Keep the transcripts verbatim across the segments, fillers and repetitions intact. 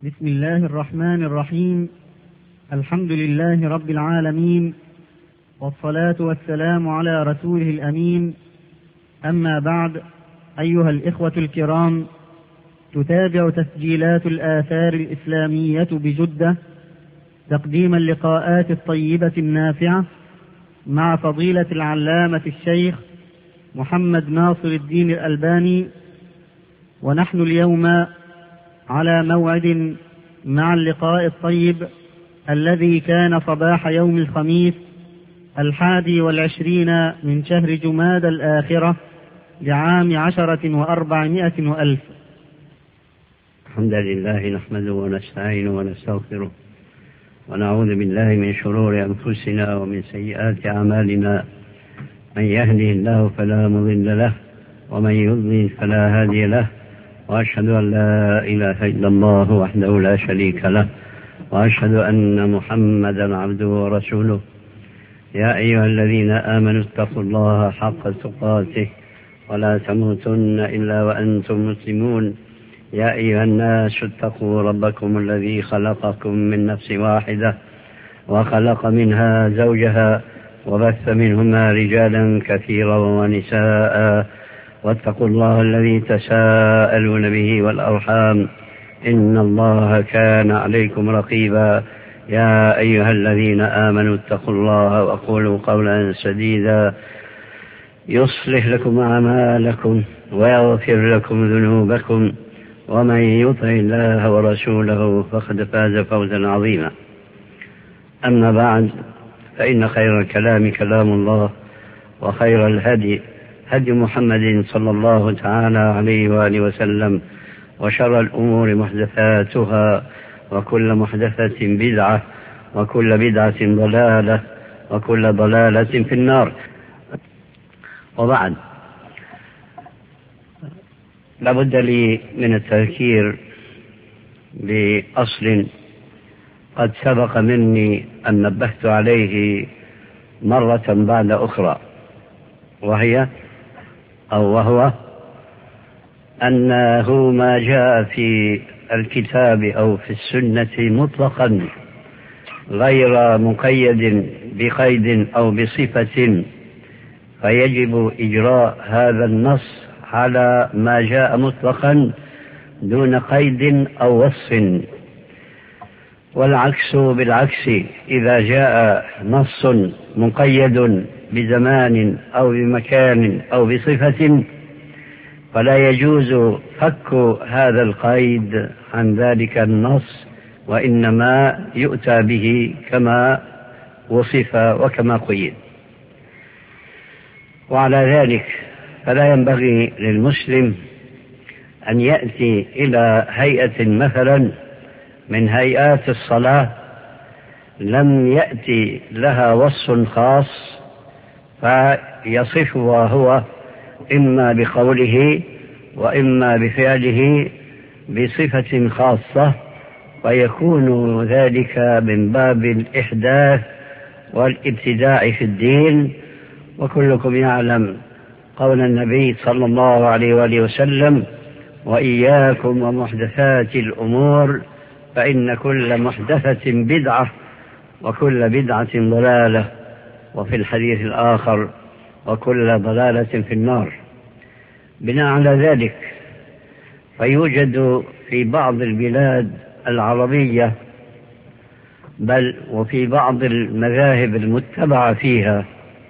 بسم الله الرحمن الرحيم. الحمد لله رب العالمين، والصلاة والسلام على رسوله الأمين. أما بعد، أيها الإخوة الكرام، تتابع تسجيلات الآثار الإسلامية بجدة تقديم اللقاءات الطيبة النافعة مع فضيلة العلامة الشيخ محمد ناصر الدين الألباني، ونحن اليوم على موعد مع اللقاء الطيب الذي كان صباح يوم الخميس الحادي والعشرين من شهر جماد الآخرة لعام عشرة وأربعمائة وألف. الحمد لله نحمده ونستعينه ونستغفره ونعوذ بالله من شرور أنفسنا ومن سيئات أعمالنا. من يهده الله فلا مضل له ومن يضلل فلا هادي له، وأشهد أن لا إله إلا الله وحده لا شريك له، وأشهد أن محمدا عبده ورسوله. يا أيها الذين آمنوا اتقوا الله حق تقاته ولا تموتن إلا وأنتم مسلمون. يا أيها الناس اتقوا ربكم الذي خلقكم من نفس واحدة وخلق منها زوجها وبث منهما رجالا كثيرا ونساء، واتقوا الله الذي تساءلون به والأرحام إن الله كان عليكم رقيبا. يا أيها الذين آمنوا اتقوا الله وقولوا قولا سديدا يصلح لكم أعمالكم ويغفر لكم ذنوبكم، ومن يطع الله ورسوله فقد فاز فوزا عظيما. أما بعد، فإن خير الكلام كلام الله، وخير الهدي هدي محمد صلى الله تعالى عليه وآله وسلم، وشر الأمور محدثاتها، وكل محدثة بدعة، وكل بدعة ضلالة، وكل ضلالة في النار. وبعد، لابد لي من التذكير بأصل قد سبق مني أن نبهت عليه مرة بعد أخرى، وهي أو وهو أنه ما جاء في الكتاب أو في السنة مطلقا غير مقيد بقيد أو بصفة، فيجب إجراء هذا النص على ما جاء مطلقا دون قيد أو وصف، والعكس بالعكس. إذا جاء نص مقيد بزمان أو بمكان أو بصفة فلا يجوز فك هذا القيد عن ذلك النص، وإنما يؤتى به كما وصف وكما قيد. وعلى ذلك فلا ينبغي للمسلم أن يأتي إلى هيئة مثلا من هيئات الصلاة لم يأتي لها وصف خاص فيصفها هو إما بقوله وإما بفعله بصفة خاصة، ويكون ذلك من باب الإحداث والابتداع في الدين. وكلكم يعلم قول النبي صلى الله عليه وآله وسلم: وإياكم ومحدثات الأمور فإن كل محدثة بدعة وكل بدعة ضلالة، وفي الحديث الآخر: وكل ضلالة في النار. بناء على ذلك فيوجد في بعض البلاد العربية، بل وفي بعض المذاهب المتبعة فيها،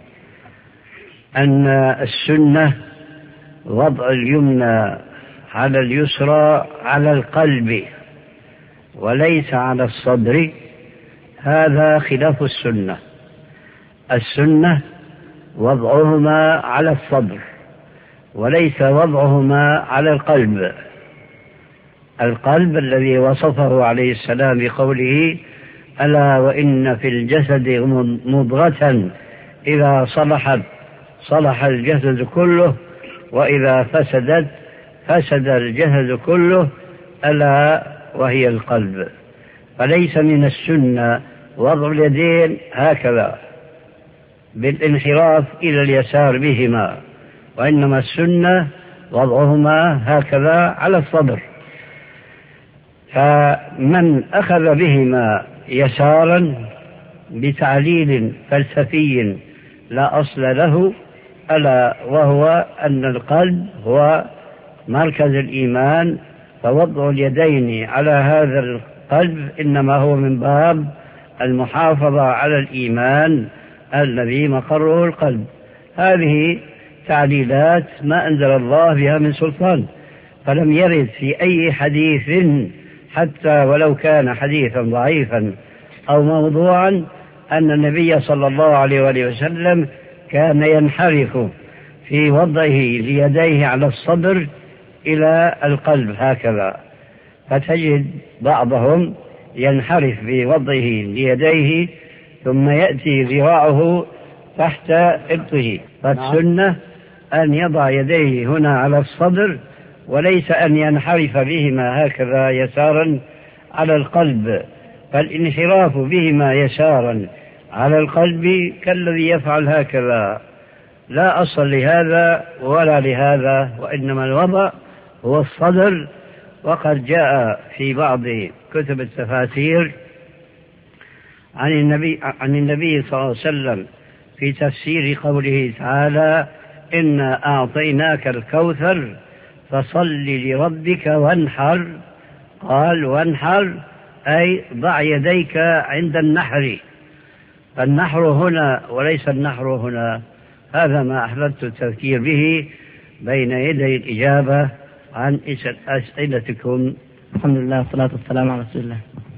أن السنة وضع اليمنى على اليسرى على القلب وليس على الصدر. هذا خلاف السنة. السنة وضعهما على الصدر وليس وضعهما على القلب. القلب الذي وصفه عليه السلام بقوله: ألا وإن في الجسد مضغة إذا صلحت صلح الجسد كله، وإذا فسدت فسد الجسد كله، ألا وهي القلب. فليس من السنة وضع اليدين هكذا بالانحراف إلى اليسار بهما، وإنما السنة وضعهما هكذا على الصدر. فمن أخذ بهما يسارا بتعليل فلسفي لا أصل له، ألا وهو أن القلب هو مركز الإيمان، فوضع اليدين على هذا القلب إنما هو من باب المحافظة على الإيمان الذي مقره القلب. هذه تعليلات ما أنزل الله بها من سلطان، فلم يرد في أي حديث حتى ولو كان حديثا ضعيفا أو موضوعا أن النبي صلى الله عليه وآله وسلم كان ينحرف في وضعه ليديه على الصدر إلى القلب هكذا، فتجد بعضهم ينحرف في وضعه ليديه ثم يأتي ذراعه تحت إبطه، فالسنة أن يضع يديه هنا على الصدر وليس أن ينحرف بهما هكذا يسارا على القلب، فالانحراف بهما يسارا على القلب كالذي يفعل هكذا لا أصل لهذا ولا لهذا، وإنما الوضع هو الصدر. وقد جاء في بعض كتب التفاسير عن النبي, عن النبي صلى الله عليه وسلم في تفسير قوله تعالى إنا أعطيناك الكوثر فصل لربك وانحر، قال وانحر أي ضع يديك عند النحر، فالنحر هنا وليس النحر هنا. هذا ما أحببت التذكير به بين يدي الإجابة عن أسئلتكم. الحمد لله والصلاة والسلام على رسول الله.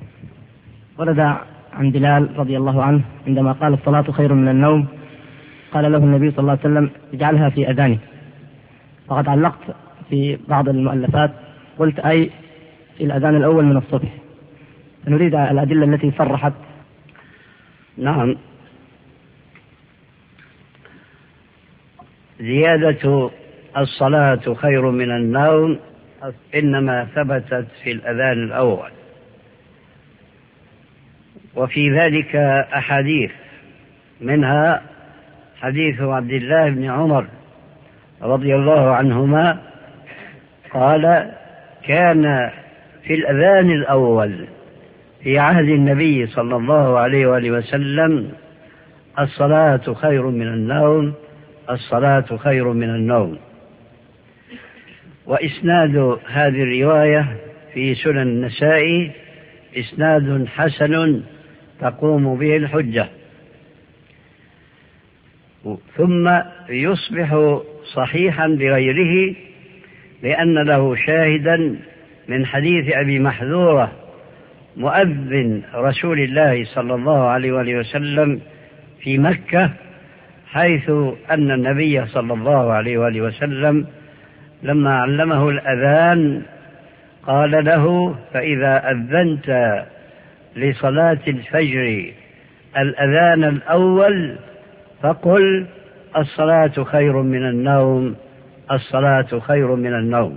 ورد عن بلال رضي الله عنه عندما قال الصلاة خير من النوم، قال له النبي صلى الله عليه وسلم اجعلها في أذانك. فقد علقت في بعض المؤلفات قلت أي في الأذان الأول من الصبح، نريد الأدلة التي صرحت. نعم، زيادة الصلاة خير من النوم إنما ثبتت في الأذان الأول، وفي ذلك أحاديث، منها حديث عبد الله بن عمر رضي الله عنهما قال كان في الأذان الأول في عهد النبي صلى الله عليه وآله وسلم الصلاة خير من النوم، الصلاة خير من النوم. وإسناد هذه الرواية في سنن النسائي إسناد حسن تقوم به الحجة، ثم يصبح صحيحا بغيره لأن له شاهدا من حديث أبي محذورة مؤذن رسول الله صلى الله عليه وآله وسلم في مكة، حيث أن النبي صلى الله عليه وآله وسلم لما علمه الأذان قال له فإذا أذنت لصلاة الفجر الأذان الأول فقل الصلاة خير من النوم، الصلاة خير من النوم.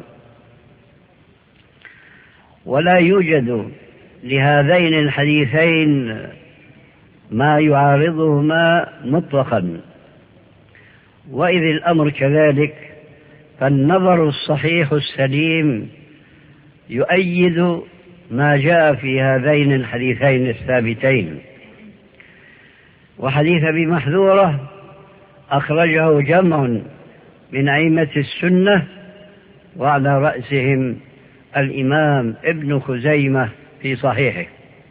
ولا يوجد لهذين الحديثين ما يعارضهما مطلقا، وإذ الأمر كذلك فالنظر الصحيح السليم يؤيد ما جاء في هذين الحديثين الثابتين. وحديث أبي محذورة أخرجه جمع من أئمة السنة وعلى رأسهم الإمام ابن خزيمة في صحيحه.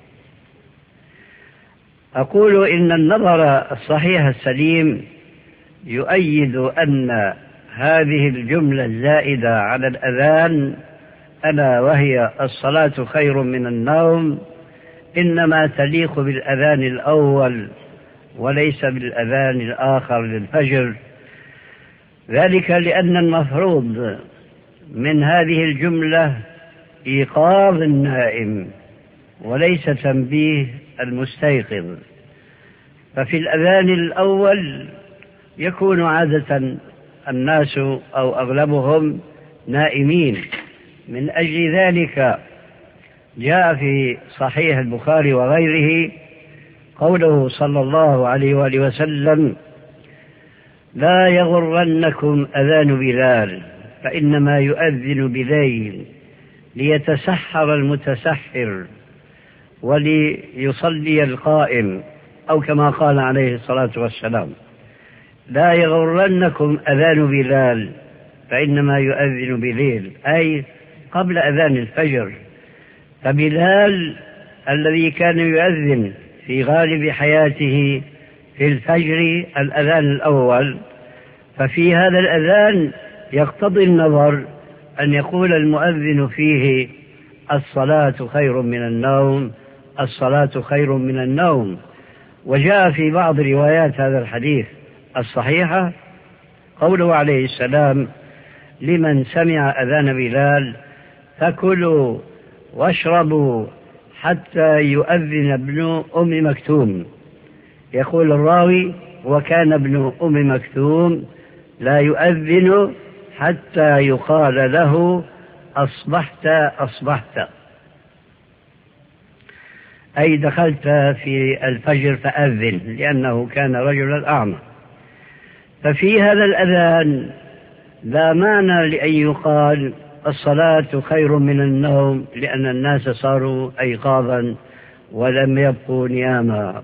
أقول إن النظر الصحيح السليم يؤيد أن هذه الجملة الزائدة على الأذان ألا وهي الصلاة خير من النوم إنما تليق بالأذان الأول وليس بالأذان الآخر للفجر، ذلك لأن المفروض من هذه الجملة إيقاظ النائم وليس تنبيه المستيقظ. ففي الأذان الأول يكون عادة الناس أو أغلبهم نائمين، من أجل ذلك جاء في صحيح البخاري وغيره قوله صلى الله عليه وآله وسلم لا يغرنكم أذان بلال فإنما يؤذن بليل ليتسحر المتسحر وليصلي القائم، أو كما قال عليه الصلاة والسلام: لا يغرنكم أذان بلال فإنما يؤذن بليل، أي قبل أذان الفجر. فبلال الذي كان يؤذن في غالب حياته في الفجر الأذان الأول، ففي هذا الأذان يقتضي النظر أن يقول المؤذن فيه: الصلاة خير من النوم، الصلاة خير من النوم. وجاء في بعض روايات هذا الحديث الصحيحة قوله عليه السلام: لمن سمع أذان بلال فكلوا واشربوا حتى يؤذن ابن أم مكتوم. يقول الراوي: وكان ابن أم مكتوم لا يؤذن حتى يقال له: أصبحت أصبحت، أي دخلت في الفجر فأذن، لأنه كان رجلا أعمى. ففي هذا الأذان لا معنى لأن يقال الصلاة خير من النوم، لأن الناس صاروا أيقاظا ولم يبقوا نياما.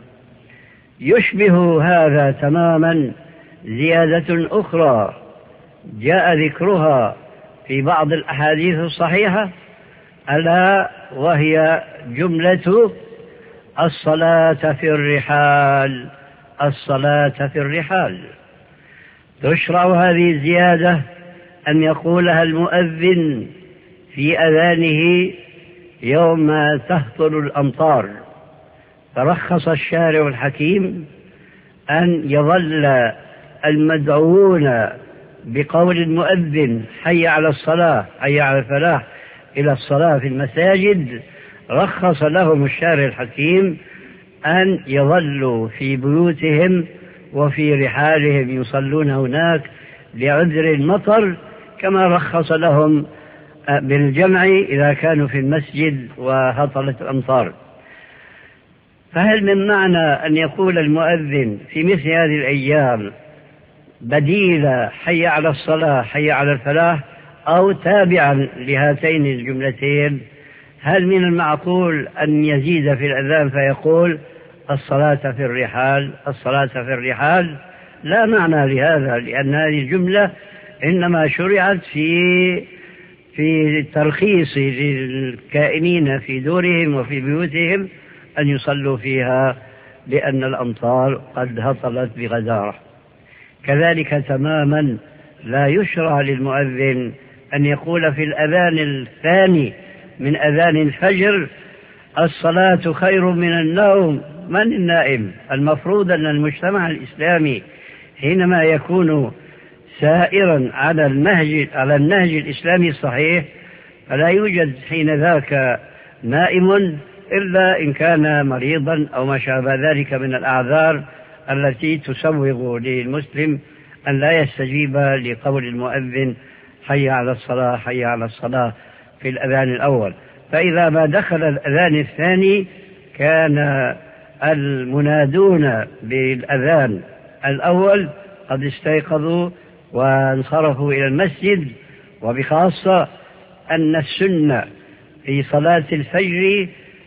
يشبه هذا تماما زيادة أخرى جاء ذكرها في بعض الأحاديث الصحيحة، ألا وهي جملة: الصلاة في الرحال، الصلاة في الرحال. تشرع هذه الزيادة أن يقولها المؤذن في أذانه يوم تهطل الأمطار. فرخص الشارع الحكيم أن يظل المدعوون بقول المؤذن: حي على الصلاة، حي على الفلاح، إلى الصلاة في المساجد. رخص لهم الشارع الحكيم أن يظلوا في بيوتهم وفي رحالهم يصلون هناك لعذر المطر، كما رخص لهم بالجمع إذا كانوا في المسجد وهطلت الأمطار. فهل من معنى أن يقول المؤذن في مثل هذه الأيام بديل حي على الصلاة، حي على الفلاح، أو تابعا لهاتين الجملتين؟ هل من المعقول أن يزيد في الأذان فيقول: الصلاة في الرحال، الصلاة في الرحال؟ لا معنى لهذا، لأن هذه الجملة إنما شرعت في في ترخيص للكائنين في دورهم وفي بيوتهم أن يصلوا فيها، لأن الأمطار قد هطلت بغزارة. كذلك تماما لا يشرع للمؤذن أن يقول في الأذان الثاني من أذان الفجر: الصلاة خير من النوم. من النائم؟ المفروض أن المجتمع الإسلامي حينما يكون سائرا على النهج على النهج الإسلامي الصحيح فلا يوجد حين ذاك نائم إلا إن كان مريضا أو ما شابه ذلك من الأعذار التي تسوغ للمسلم أن لا يستجيب لقول المؤذن: حي على الصلاة، حي على الصلاة، في الأذان الأول. فإذا ما دخل الأذان الثاني كان المنادون بالأذان الأول قد استيقظوا وانصرفوا إلى المسجد. وبخاصة أن السنة في صلاة الفجر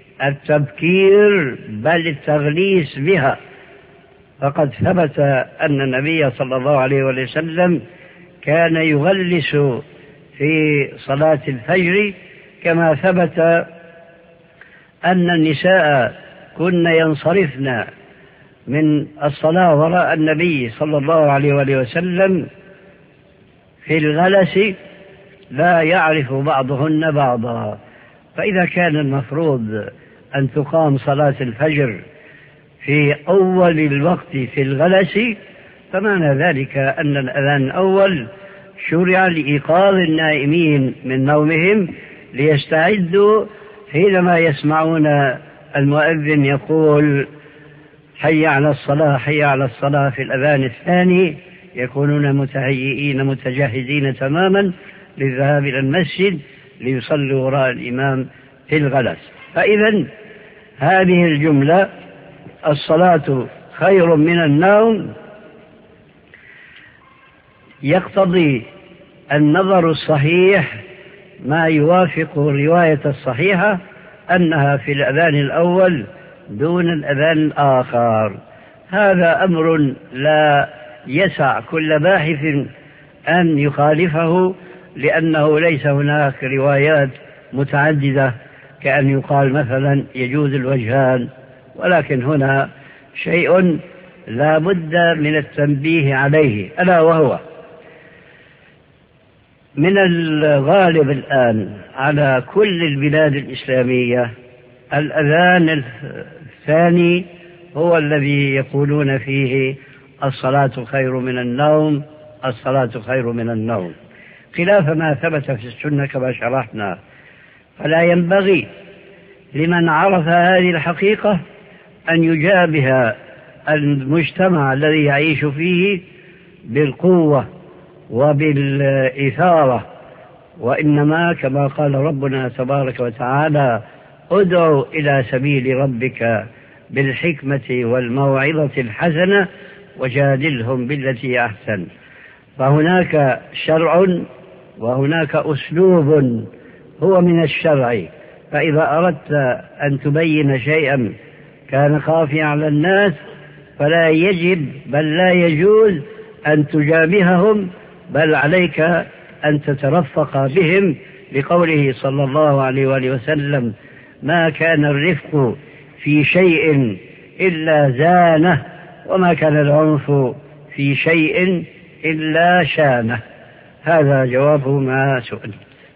التبكير بل التغليس بها، فقد ثبت أن النبي صلى الله عليه وسلم كان يغلس في صلاة الفجر، كما ثبت أن النساء كن ينصرفن من الصلاة وراء النبي صلى الله عليه وسلم في الغلس لا يعرف بعضهن بعضا. فإذا كان المفروض أن تقام صلاة الفجر في أول الوقت في الغلس، فمعنى ذلك أن الأذان الأول شرع لإيقاظ النائمين من نومهم ليستعدوا حينما يسمعون المؤذن يقول: حي على الصلاة، حي على الصلاة، في الأذان الثاني، يكونون متهيئين متجهزين تماما للذهاب إلى المسجد ليصلوا وراء الإمام في الغلس. فإذا هذه الجملة: الصلاة خير من النوم، يقتضي النظر الصحيح ما يوافق الرواية الصحيحة أنها في الأذان الأول دون الأذان الآخر. هذا أمر لا يسع كل باحث أن يخالفه، لأنه ليس هناك روايات متعددة كأن يقال مثلا يجوز الوجهان، ولكن هنا شيء لا بد من التنبيه عليه، ألا وهو من الغالب الآن على كل البلاد الإسلامية الأذان الثاني هو الذي يقولون فيه الصلاة خير من النوم، الصلاة خير من النوم، خلاف ما ثبت في السنة كما شرحنا. فلا ينبغي لمن عرف هذه الحقيقة أن يجابه المجتمع الذي يعيش فيه بالقوة وبالإثارة، وإنما كما قال ربنا تبارك وتعالى: ادعو إلى سبيل ربك بالحكمة والموعظة الحسنة وجادلهم بالتي أحسن. فهناك شرع وهناك أسلوب هو من الشرع، فإذا أردت أن تبين شيئا كان خافيا على الناس فلا يجب بل لا يجوز أن تجابههم، بل عليك أن تترفق بهم، لقوله صلى الله عليه وآله وسلم: ما كان الرفق في شيء إلا زانه، وما كان العنف في شيء إلا شانه. هذا جواب ما سئل.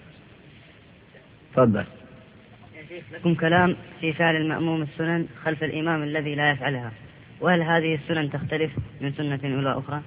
تفضل. لكم كلام في فعل المأموم السنن خلف الإمام الذي لا يفعلها، وهل هذه السنن تختلف من سنة إلى أخرى؟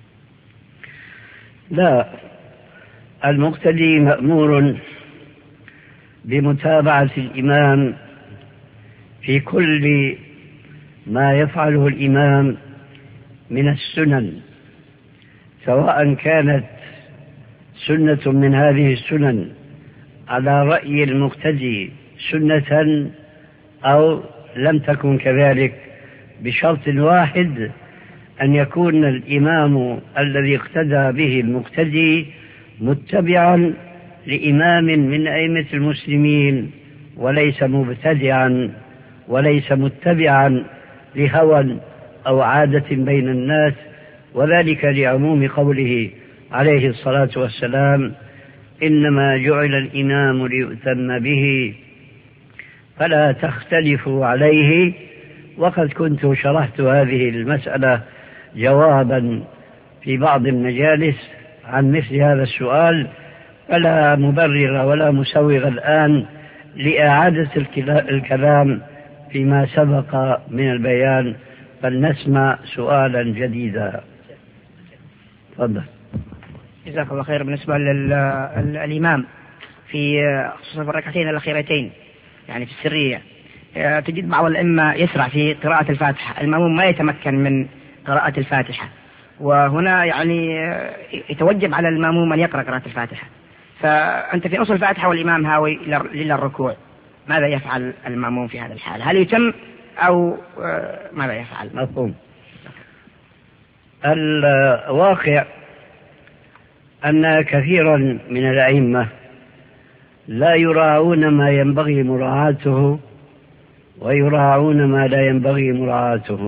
لا، المقتدي مأمور بمتابعة الإمام في كل ما يفعله الإمام من السنن، سواء كانت سنة من هذه السنن على رأي المقتدي سنة أو لم تكن كذلك، بشرط واحد: أن يكون الإمام الذي اقتدى به المقتدي متبعا لإمام من أئمة المسلمين، وليس مبتدعا وليس متبعا لهوى أو عادة بين الناس، وذلك لعموم قوله عليه الصلاة والسلام: إنما جعل الإمام ليؤتم به فلا تختلفوا عليه. وقد كنت شرحت هذه المسألة جوابا في بعض المجالس عن مثل هذا السؤال، فلا مبرر ولا مسوغ الآن لإعادة الكلام فيما سبق من البيان، فلنسمع سؤالا جديدا. تفضل. جزاك الله خير. بالنسبة للإمام في خصوصا في الركعتين الأخيرتين يعني في السرية، تجد بعض الأئمة يسرع في قراءة الفاتحة، المأموم ما يتمكن من قراءة الفاتحة، وهنا يعني يتوجب على المأموم أن يقرأ قراءة الفاتحة. فأنت في نص الفاتحة والإمام هاوي إلى الركوع، ماذا يفعل المأموم في هذا الحال؟ هل يتم أو ماذا يفعل؟ مفهوم. الواقع أن كثيرا من الأئمة لا يراعون ما ينبغي مراعاته ويراعون ما لا ينبغي مراعاته.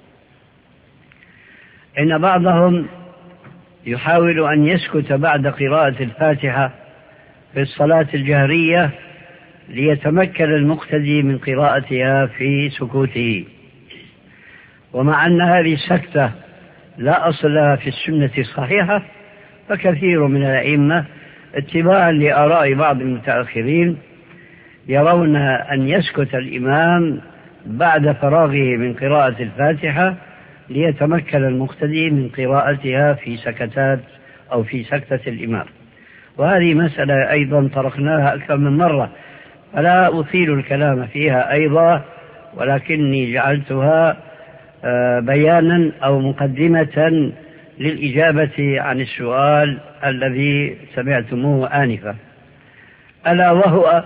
إن بعضهم يحاول أن يسكت بعد قراءة الفاتحة في الصلاة الجهرية ليتمكن المقتدي من قراءتها في سكوته، ومع أن هذه السكتة لا أصل في السنة الصحيحة، فكثير من الأئمة اتباعا لآراء بعض المتأخرين يرون أن يسكت الإمام بعد فراغه من قراءة الفاتحة ليتمكن المقتدي من قراءتها في سكتات أو في سكتة الإمام. وهذه مسألة أيضا طرقناها أكثر من مرة، فلا أطيل الكلام فيها أيضا، ولكني جعلتها بيانا أو مقدمة للإجابة عن السؤال الذي سمعتموه آنفا، ألا وهو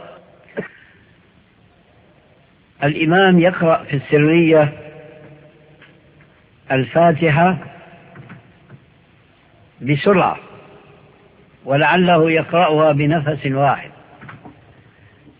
الإمام يقرأ في السرية الفاتحة بسرعة، ولعله يقرأها بنفس واحد،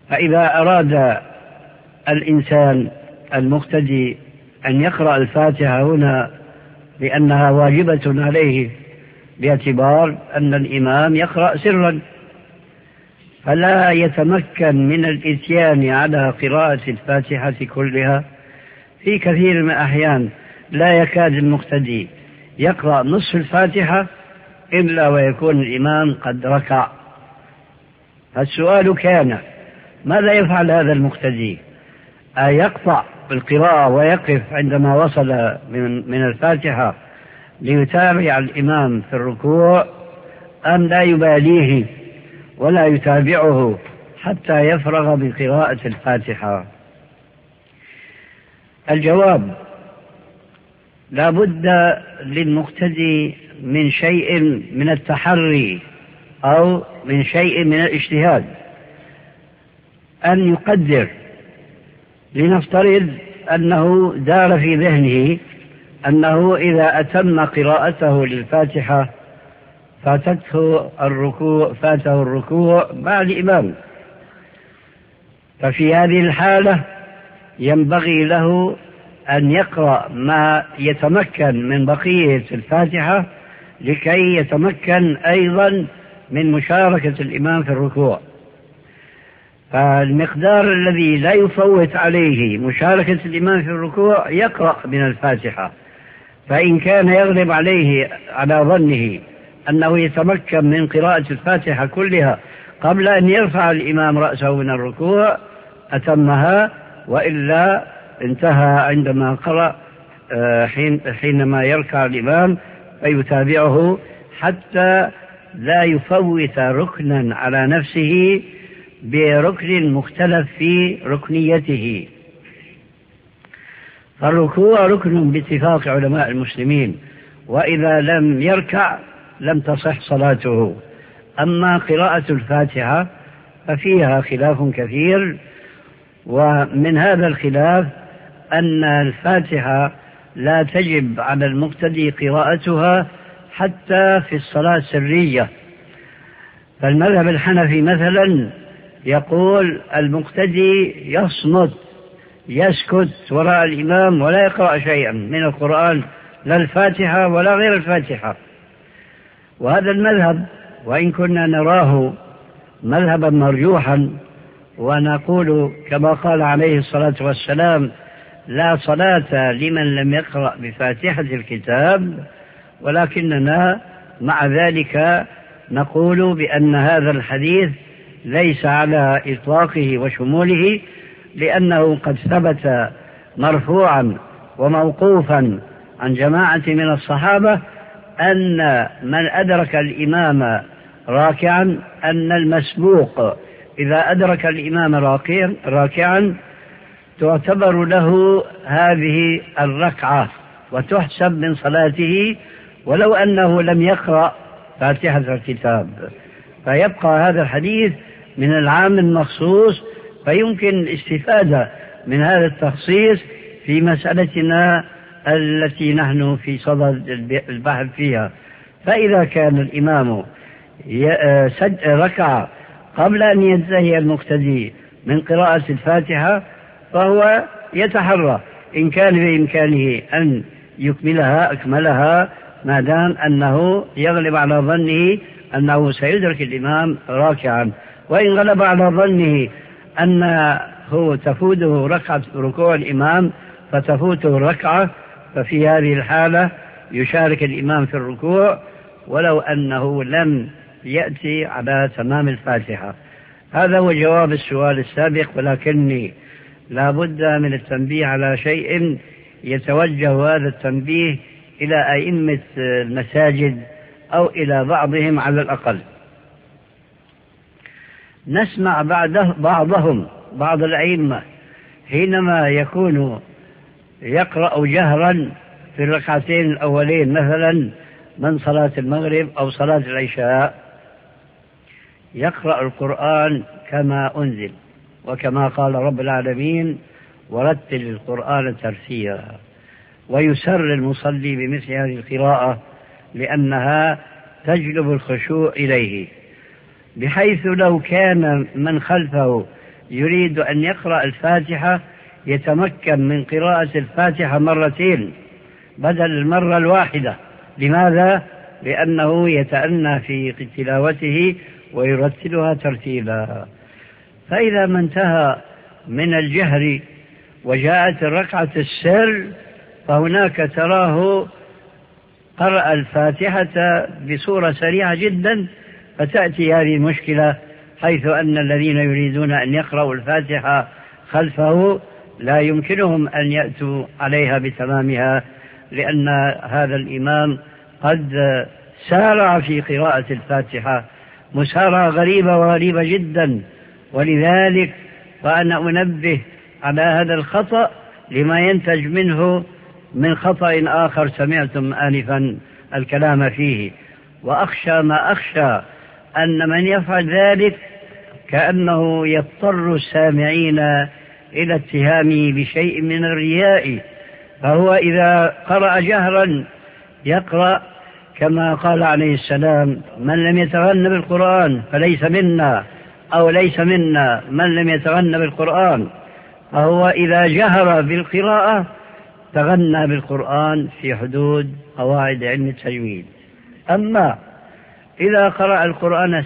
فإذا أراد الإنسان المقتدي أن يقرأ الفاتحة هنا لأنها واجبة عليه باعتبار أن الإمام يقرأ سرا، فلا يتمكن من الإتيان على قراءة الفاتحة كلها. في كثير من الأحيان لا يكاد المقتدي يقرأ نصف الفاتحة إلا ويكون الإمام قد ركع. فالسؤال كان: ماذا يفعل هذا المقتدي؟ أيقطع القراءة ويقف عندما وصل من, من الفاتحة ليتابع الإمام في الركوع، أم لا يباليه ولا يتابعه حتى يفرغ بقراءة الفاتحة؟ الجواب: لا بد للمقتدي من شيء من التحري أو من شيء من الاجتهاد، أن يقدر. لنفترض أنه دار في ذهنه أنه إذا أتم قراءته للفاتحة فاتته الركوع فاته الركوع مع الإمام، ففي هذه الحالة ينبغي له أن يقرأ ما يتمكن من بقية الفاتحة لكي يتمكن أيضا من مشاركة الإمام في الركوع. فالمقدار الذي لا يفوت عليه مشاركة الإمام في الركوع يقرأ من الفاتحة، فإن كان يغلب عليه على ظنه أنه يتمكن من قراءة الفاتحة كلها قبل أن يرفع الإمام رأسه من الركوع أتمها، وإلا انتهى عندما قرأ حين حينما يركع الإمام فيتابعه حتى لا يفوت ركنا على نفسه بركن مختلف في ركنيته. فالركوع ركن باتفاق علماء المسلمين، وإذا لم يركع لم تصح صلاته. أما قراءة الفاتحة ففيها خلاف كثير، ومن هذا الخلاف أن الفاتحة لا تجب على المقتدي قراءتها حتى في الصلاة السرية. فالمذهب الحنفي مثلا يقول المقتدي يصمت يسكت وراء الإمام ولا يقرأ شيئا من القرآن، لا الفاتحة ولا غير الفاتحة. وهذا المذهب وإن كنا نراه مذهبا مرجوحا، ونقول كما قال عليه الصلاة والسلام: لا صلاة لمن لم يقرأ بفاتحة الكتاب، ولكننا مع ذلك نقول بأن هذا الحديث ليس على إطلاقه وشموله، لأنه قد ثبت مرفوعا وموقوفا عن جماعة من الصحابة أن من أدرك الإمام راكعا أن المسبوق إذا أدرك الإمام راكعا تعتبر له هذه الركعة وتحسب من صلاته ولو أنه لم يقرأ فاتحة الكتاب. فيبقى هذا الحديث من العام المخصوص، فيمكن الاستفادة من هذا التخصيص في مسألتنا التي نحن في صدد البحث فيها. فإذا كان الإمام ركع قبل أن ينتهي المقتدي من قراءة الفاتحة فهو يتحرى إن كان بإمكانه أن يكملها أكملها، ما دام أنه يغلب على ظنه أنه سيدرك الإمام راكعا. وإن غلب على ظنه أنه تفوته ركعة ركوع الإمام فتفوته الركعة، ففي هذه الحالة يشارك الإمام في الركوع ولو أنه لم يأتي على تمام الفاتحة. هذا هو جواب السؤال السابق، ولكني لا بد من التنبيه على شيء يتوجه هذا التنبيه إلى أئمة المساجد أو إلى بعضهم على الأقل. نسمع بعده بعضهم بعض الأئمة حينما يكون يقرأ جهرا في الركعتين الأولين مثلا من صلاة المغرب أو صلاة العشاء يقرأ القرآن كما أنزل، وكما قال رب العالمين: ورتل القرآن ترتيلا. ويسر المصلي بمثل هذه القراءة لأنها تجلب الخشوع إليه، بحيث لو كان من خلفه يريد أن يقرأ الفاتحة يتمكن من قراءة الفاتحة مرتين بدل المرة الواحدة. لماذا؟ لأنه يتأنى في تلاوته ويرتلها ترتيلا. فإذا ما انتهى من الجهر وجاءت الركعة السر فهناك تراه قرأ الفاتحة بصورة سريعة جدا، فتأتي هذه المشكلة حيث أن الذين يريدون أن يقرأوا الفاتحة خلفه لا يمكنهم أن يأتوا عليها بتمامها، لأن هذا الإمام قد سارع في قراءة الفاتحة مسارعة غريبة وغريبة جدا. ولذلك فأنا أنبه على هذا الخطأ لما ينتج منه من خطأ آخر سمعتم آنفا الكلام فيه. وأخشى ما أخشى أن من يفعل ذلك كأنه يضطر السامعين إلى اتهامه بشيء من الرياء، فهو إذا قرأ جهرا يقرأ كما قال عليه السلام: من لم يتغن بالقرآن فليس منا، أو ليس منا من لم يتغن بالقرآن. فهو إذا جهر بالقراءة تغنى بالقرآن في حدود قواعد علم التجويد. أما إذا قرأ القرآن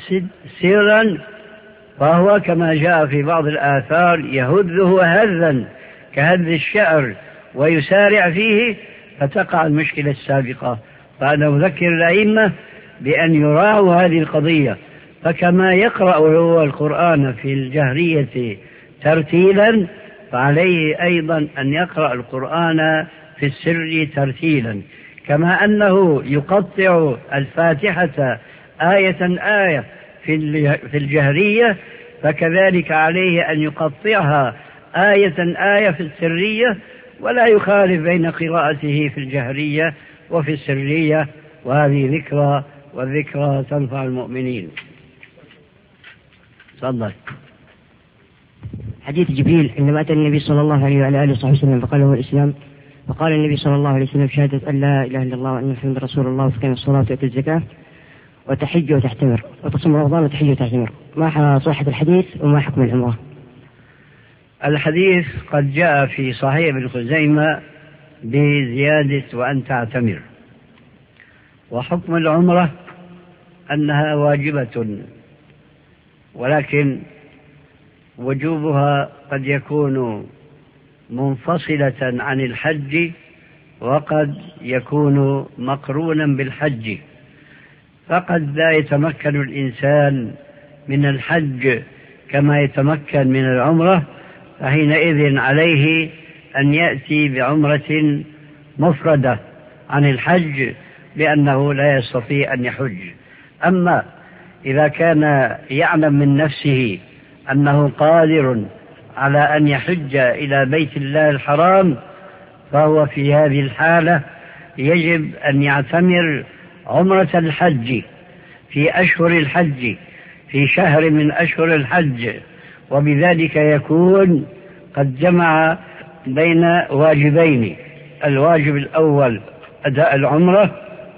سرا فهو كما جاء في بعض الآثار يهذه هذا كهذ الشعر ويسارع فيه، فتقع المشكلة السابقة. فأنا أذكر الأئمة بأن يراعوا هذه القضية، فكما يقرأ هو القرآن في الجهرية ترتيلا فعليه أيضا أن يقرأ القرآن في السر ترتيلا، كما أنه يقطع الفاتحة آية آية في الجهرية فكذلك عليه أن يقطعها آية آية في السرية، ولا يخالف بين قراءته في الجهرية وفي السرية. وهذه ذكرى، والذكرى تنفع المؤمنين. تفضل. حديث جبريل عندما أتى النبي صلى الله عليه وعلى آله وصحبه وسلم فقال له الإسلام، فقال النبي صلى الله عليه وسلم: شهادة أن لا إله إلا الله وأن محمدا رسول الله، وتقيم الصلاة وتؤتي الزكاة وتحج وتحتمر وتصوم رمضان وتحج وتحتمر. ما صحة الحديث وما حكم العمرة؟ الحديث قد جاء في صحيح ابن خزيمة بزيادة وأن تعتمر. وحكم العمرة أنها واجبة، ولكن وجوبها قد يكون منفصلة عن الحج وقد يكون مقرونا بالحج، فقد لا يتمكن الإنسان من الحج كما يتمكن من العمرة، فحينئذ عليه أن يأتي بعمرة مفردة عن الحج لأنه لا يستطيع أن يحج. أما إذا كان يعلم من نفسه أنه قادر على أن يحج إلى بيت الله الحرام فهو في هذه الحالة يجب أن يعتمر عمرة الحج في أشهر الحج، في شهر من أشهر الحج، وبذلك يكون قد جمع بين واجبين: الواجب الأول أداء العمرة،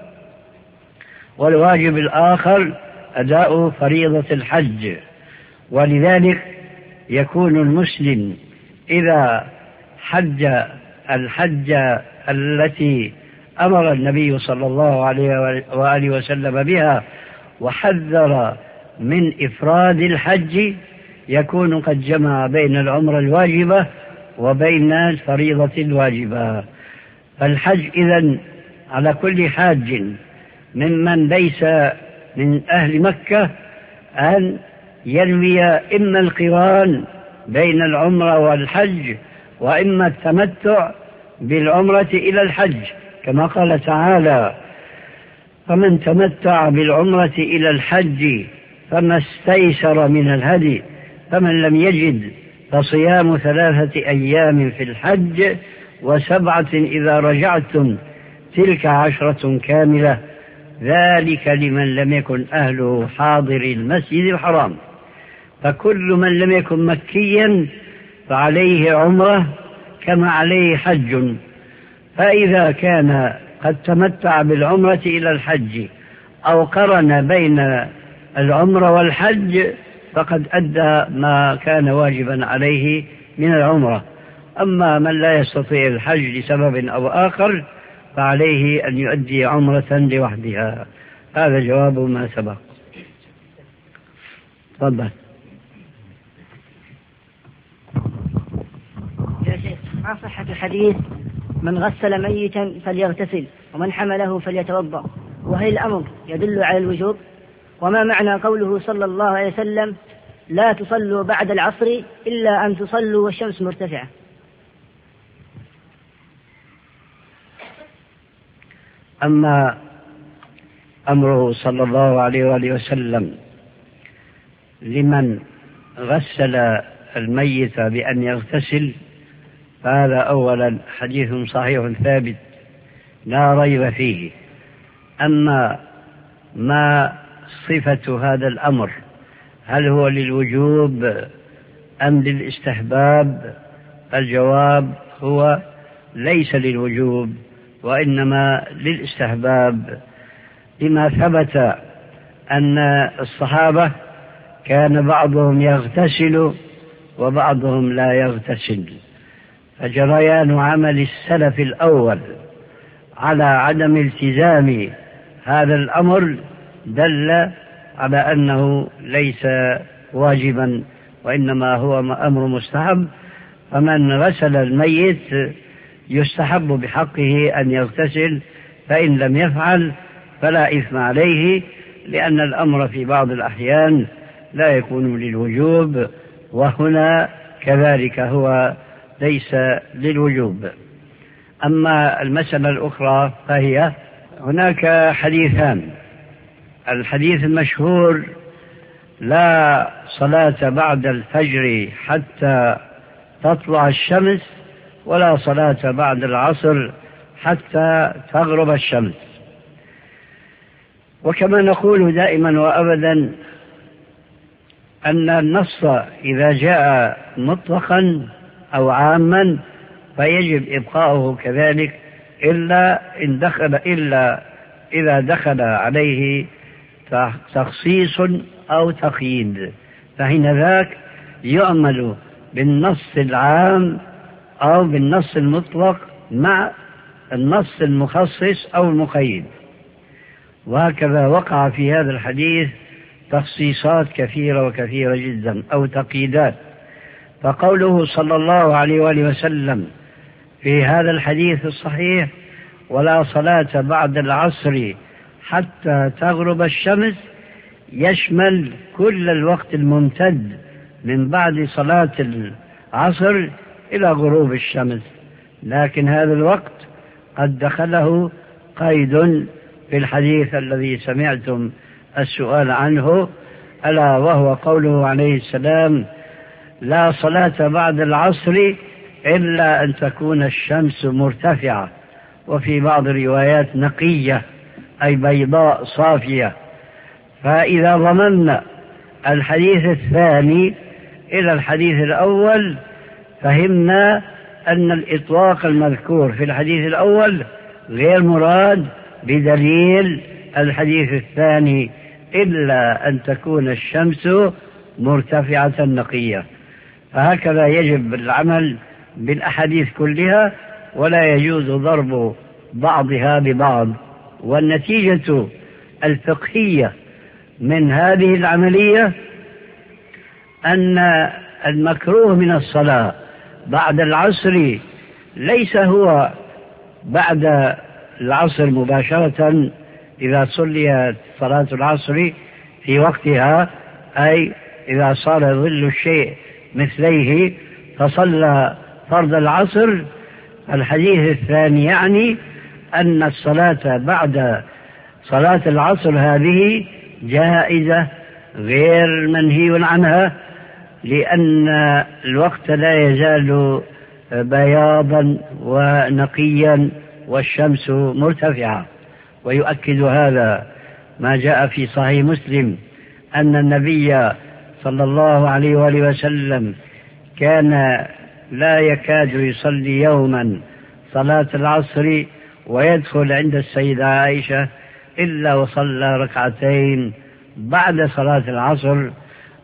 والواجب الآخر أداء فريضة الحج. ولذلك يكون المسلم إذا حج الحج التي أمر النبي صلى الله عليه وآله وسلم بها وحذر من إفراد الحج يكون قد جمع بين العمرة الواجبة وبين الفريضة الواجبة. فالحج إذن على كل حاج ممن ليس من أهل مكة أن ينوي إما القران بين العمرة والحج وإما التمتع بالعمرة إلى الحج، كما قال تعالى: فمن تمتع بالعمرة إلى الحج فما استيسر من الهدي فمن لم يجد فصيام ثلاثة أيام في الحج وسبعة إذا رجعتم تلك عشرة كاملة ذلك لمن لم يكن أهله حاضر المسجد الحرام. فكل من لم يكن مكيا فعليه عمرة كما عليه حج. فإذا كان قد تمتع بالعمرة إلى الحج أو قرن بين العمرة والحج فقد أدى ما كان واجبا عليه من العمرة. أما من لا يستطيع الحج لسبب أو آخر فعليه أن يؤدي عمرة لوحدها. هذا جواب ما سبق. تفضل. يا شيخ، ما صحة الحديث من غسل ميتا فليغتسل ومن حمله فليتوضأ، وهل الأمر يدل على الوجوب؟ وما معنى قوله صلى الله عليه وسلم لا تصلوا بعد العصر إلا أن تصلوا والشمس مرتفعة؟ أما أمره صلى الله عليه وآله وسلم لمن غسل الميت بأن يغتسل فهذا أولا حديث صحيح ثابت لا ريب فيه. أما ما صفة هذا الأمر، هل هو للوجوب أم للاستحباب؟ الجواب هو ليس للوجوب وإنما للاستحباب، لما ثبت أن الصحابة كان بعضهم يغتسل وبعضهم لا يغتسل، فجريان عمل السلف الأول على عدم التزام هذا الأمر دل على أنه ليس واجبا وإنما هو أمر مستحب. فمن غسل الميت يستحب بحقه أن يغتسل، فإن لم يفعل فلا إثم عليه، لأن الأمر في بعض الأحيان لا يكون للوجوب، وهنا كذلك هو ليس للوجوب. أما المسألة الأخرى فهي هناك حديثان. الحديث المشهور لا صلاة بعد الفجر حتى تطلع الشمس ولا صلاة بعد العصر حتى تغرب الشمس. وكما نقول دائما وأبدا أن النص إذا جاء مطلقا أو عاما فيجب إبقاؤه كذلك إلا إن دخل إلا إذا دخل عليه تخصيص أو تقييد، فحين ذاك يعمل بالنص العام أو بالنص المطلق مع النص المخصص أو المقيد. وهكذا وقع في هذا الحديث تخصيصات كثيرة وكثيرة جدا أو تقييدات. فقوله صلى الله عليه وآله وسلم في هذا الحديث الصحيح ولا صلاة بعد العصر حتى تغرب الشمس يشمل كل الوقت الممتد من بعد صلاة العصر إلى غروب الشمس، لكن هذا الوقت قد دخله قيد في الحديث الذي سمعتم السؤال عنه، ألا وهو قوله عليه السلام لا صلاة بعد العصر إلا أن تكون الشمس مرتفعة، وفي بعض الروايات نقية أي بيضاء صافية. فإذا ضممنا الحديث الثاني إلى الحديث الأول فهمنا أن الإطلاق المذكور في الحديث الأول غير مراد بدليل الحديث الثاني إلا أن تكون الشمس مرتفعة نقية. فهكذا يجب العمل بالأحاديث كلها ولا يجوز ضرب بعضها ببعض. والنتيجة الفقهية من هذه العملية أن المكروه من الصلاة بعد العصر ليس هو بعد العصر مباشرة إذا صليت صلاة العصر في وقتها، أي إذا صار ظل الشيء مثليه فصلى فرض العصر. الحديث الثاني يعني أن الصلاة بعد صلاة العصر هذه جائزة غير منهي عنها، لأن الوقت لا يزال بياضا ونقيا والشمس مرتفعة. ويؤكد هذا ما جاء في صحيح مسلم أن النبي صلى الله عليه وآله وسلم كان لا يكاد يصلي يوما صلاة العصر ويدخل عند السيدة عائشة إلا وصلى ركعتين بعد صلاة العصر،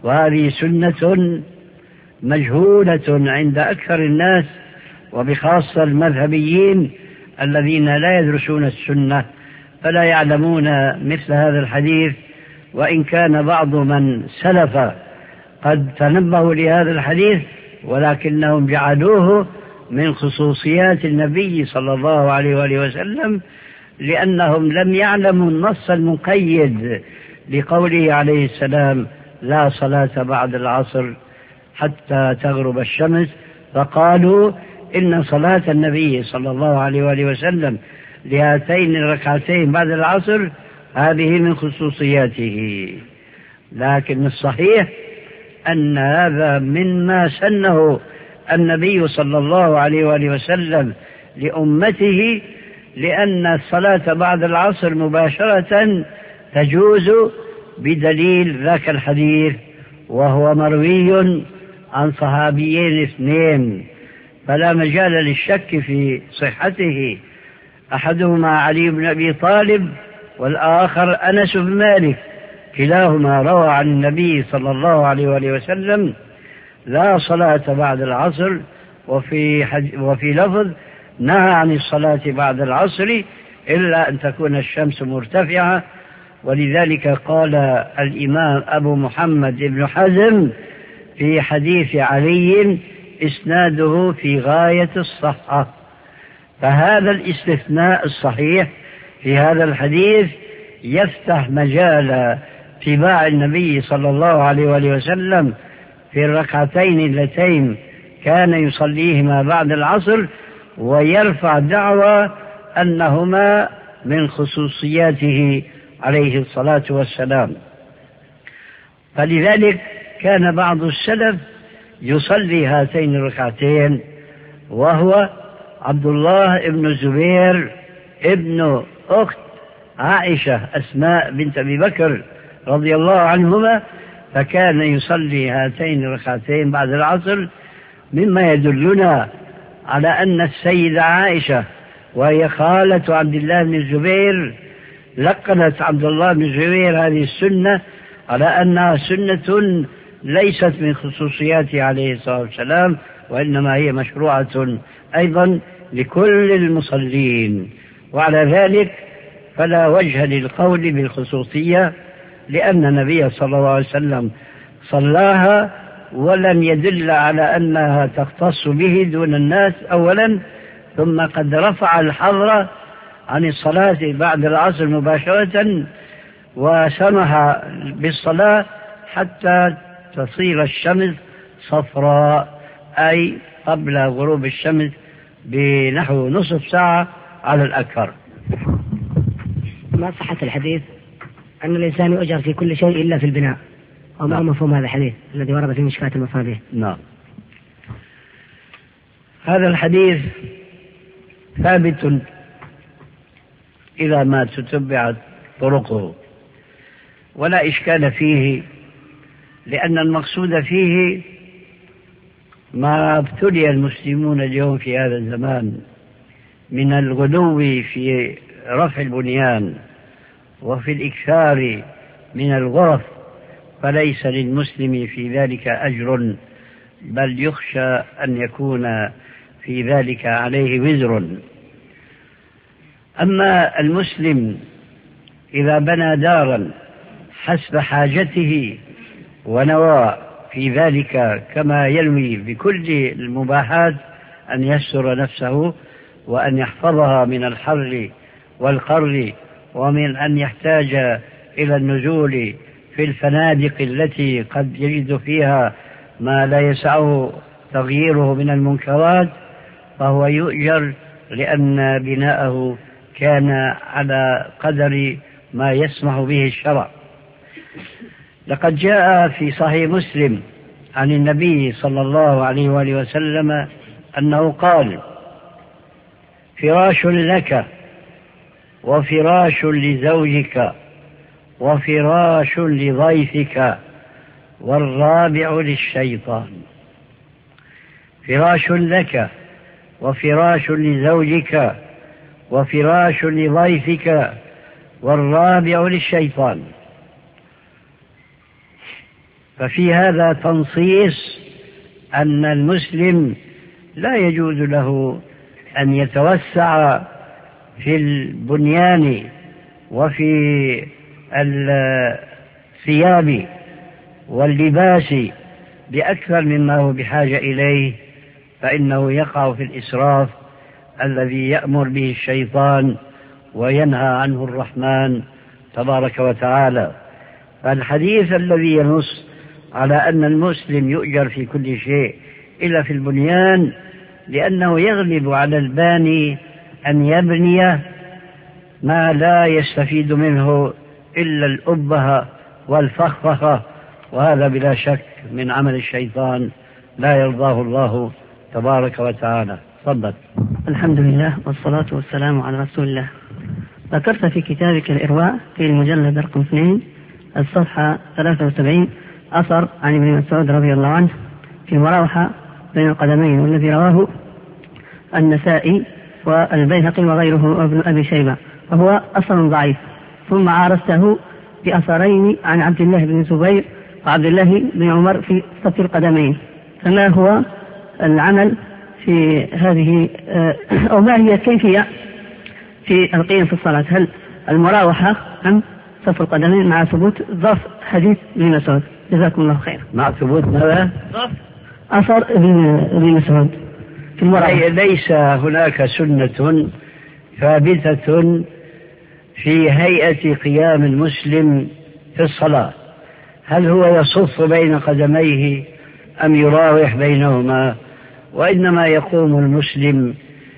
وهذه سنة مجهولة عند أكثر الناس، وبخاصة المذهبيين الذين لا يدرسون السنة فلا يعلمون مثل هذا الحديث. وإن كان بعض من سلف قد تنبهوا لهذا الحديث، ولكنهم جعلوه من خصوصيات النبي صلى الله عليه وآله وسلم، لأنهم لم يعلموا النص المقيد لقوله عليه السلام: لا صلاة بعد العصر حتى تغرب الشمس، فقالوا إن صلاة النبي صلى الله عليه وآله وسلم لهاتين الركعتين بعد العصر هذه من خصوصياته. لكن الصحيح أن هذا مما سنه النبي صلى الله عليه وآله وسلم لأمته، لأن الصلاة بعد العصر مباشرة تجوز بدليل ذاك الحديث، وهو مروي عن صحابيين اثنين فلا مجال للشك في صحته، أحدهما علي بن أبي طالب والآخر أنس بن مالك، كلاهما روى عن النبي صلى الله عليه وآله وسلم: لا صلاة بعد العصر، وفي, وفي لفظ: نهى عن الصلاة بعد العصر إلا أن تكون الشمس مرتفعة. ولذلك قال الإمام أبو محمد بن حزم في حديث علي: إسناده في غاية الصحة. فهذا الاستثناء الصحيح في هذا الحديث يفتح مجال اتباع النبي صلى الله عليه وآله وسلم في الركعتين اللتين كان يصليهما بعد العصر، ويرفع دعوى أنهما من خصوصياته عليه الصلاة والسلام. فلذلك كان بعض السلف يصلي هاتين الركعتين، وهو عبد الله بن الزبير ابن أخت عائشة أسماء بنت أبي بكر رضي الله عنهما، فكان يصلي هاتين الركعتين بعد العصر، مما يدلنا على أن السيدة عائشة وهي خالة عبد الله بن الزبير لقنت عبد الله بن الزبير هذه السنة على أنها سنة ليست من خصوصياته عليه الصلاة والسلام، وإنما هي مشروعة أيضا لكل المصلين. وعلى ذلك فلا وجه للقول بالخصوصية، لأن النبي صلى الله عليه وسلم صلاها ولم يدل على أنها تختص به دون الناس أولا، ثم قد رفع الحظر عن الصلاة بعد العصر مباشرة وسمح بالصلاة حتى تصير الشمس صفراء، أي قبل غروب الشمس بنحو نصف ساعة على الأكثر. ما صحة الحديث أن الإنسان يؤجر في كل شيء إلا في البناء، وما نعم. مفهوم هذا الحديث الذي ورد في مشكاة المصابيح؟ نعم، هذا الحديث ثابت إذا ما تتبعت طرقه، ولا إشكال فيه، لأن المقصود فيه ما ابتلي المسلمون اليوم في هذا الزمان من الغلو في رفع البنيان وفي الإكثار من الغرف، فليس للمسلم في ذلك أجر، بل يخشى أن يكون في ذلك عليه وزر. أما المسلم إذا بنى دارا حسب حاجته ونوى في ذلك كما ينوي بكل المباحات أن يستر نفسه وأن يحفظها من الحر والقر، ومن أن يحتاج إلى النزول في الفنادق التي قد يجد فيها ما لا يسعه تغييره من المنكرات، فهو يؤجر لأن بناءه كان على قدر ما يسمح به الشرع. لقد جاء في صحيح مسلم عن النبي صلى الله عليه وآله وسلم أنه قال: فراش لك وفراش لزوجك وفراش لضيفك والرابع للشيطان. فراش لك وفراش لزوجك وفراش لضيفك والرابع للشيطان. ففي هذا تنصيص أن المسلم لا يجوز له أن يتوسع في البنيان وفي الثياب واللباس بأكثر مما هو بحاجة إليه، فإنه يقع في الإسراف الذي يأمر به الشيطان وينهى عنه الرحمن تبارك وتعالى. فالحديث الذي ينص على أن المسلم يؤجر في كل شيء إلا في البنيان، لأنه يغلب على الباني أن يبني ما لا يستفيد منه إلا الأبهة والفخفخة، وهذا بلا شك من عمل الشيطان لا يرضاه الله تبارك وتعالى. تفضل. الحمد لله والصلاة والسلام على رسول الله. ذكرت في كتابك الإرواء في المجلد رقم اثنين الصفحة ثلاثة وسبعين أثر عن ابن مسعود رضي الله عنه في المراوحة بين القدمين، والذي رواه النسائي والبيهقي وغيره وابن أبي شيبة، وهو أثر ضعيف. ثم عارضته بأثرين عن عبد الله بن زبير وعبد الله بن عمر في صف القدمين، فما هو العمل في هذه أو ما هي الكيفية في القيام في الصلاة؟ هل المراوحة أم صف القدمين مع ثبوت ضعف حديث ابن مسعود؟ جزاكم الله خير. مع ثبوت ماذا؟ أثر ابن مسعود في المراوحة. ليس هناك سنة ثابتة في هيئة قيام المسلم في الصلاة، هل هو يصف بين قدميه أم يراوح بينهما، وإنما يقوم المسلم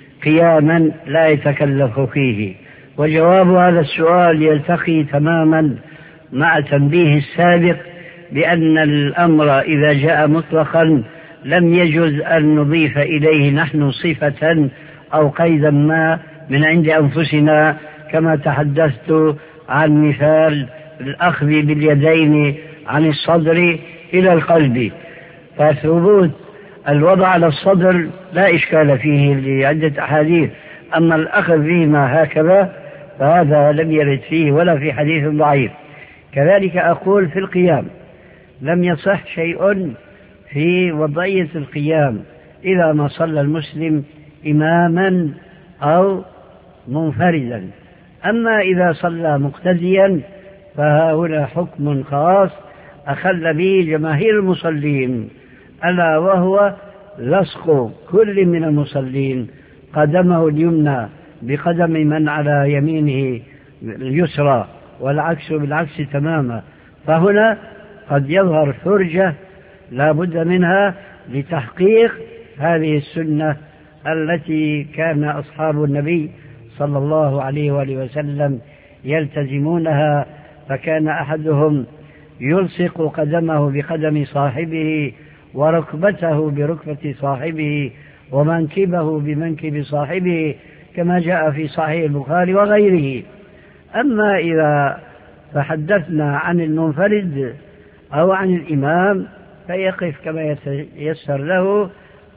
قياما لا يتكلف فيه. وجواب هذا السؤال يلتقي تماما مع تنبيه السابق بأن الأمر إذا جاء مطلقا لم يجوز أن نضيف إليه نحن صفة أو قيدا ما من عند أنفسنا، كما تحدثت عن مثال الأخذ باليدين عن الصدر إلى القلب، فثبوت الوضع على الصدر لا إشكال فيه لعدة أحاديث، أما الأخذ فيما هكذا فهذا لم يرد فيه ولا في حديث ضعيف. كذلك أقول في القيام لم يصح شيء في وضعية القيام إذا ما صلى المسلم إماما أو منفردا. أما إذا صلى مقتديا فهنا حكم خاص أخل به جماهير المصلين، ألا وهو لصق كل من المصلين قدمه اليمنى بقدم من على يمينه اليسرى والعكس بالعكس تماما. فهنا قد يظهر فرجة لا بد منها لتحقيق هذه السنة التي كان أصحاب النبي صلى الله عليه وآله وسلم يلتزمونها، فكان أحدهم يلصق قدمه بقدم صاحبه وركبته بركبة صاحبه ومنكبه بمنكب صاحبه، كما جاء في صحيح البخاري وغيره. أما إذا تحدثنا عن المنفرد أو عن الإمام فيقف كما يتيسر له،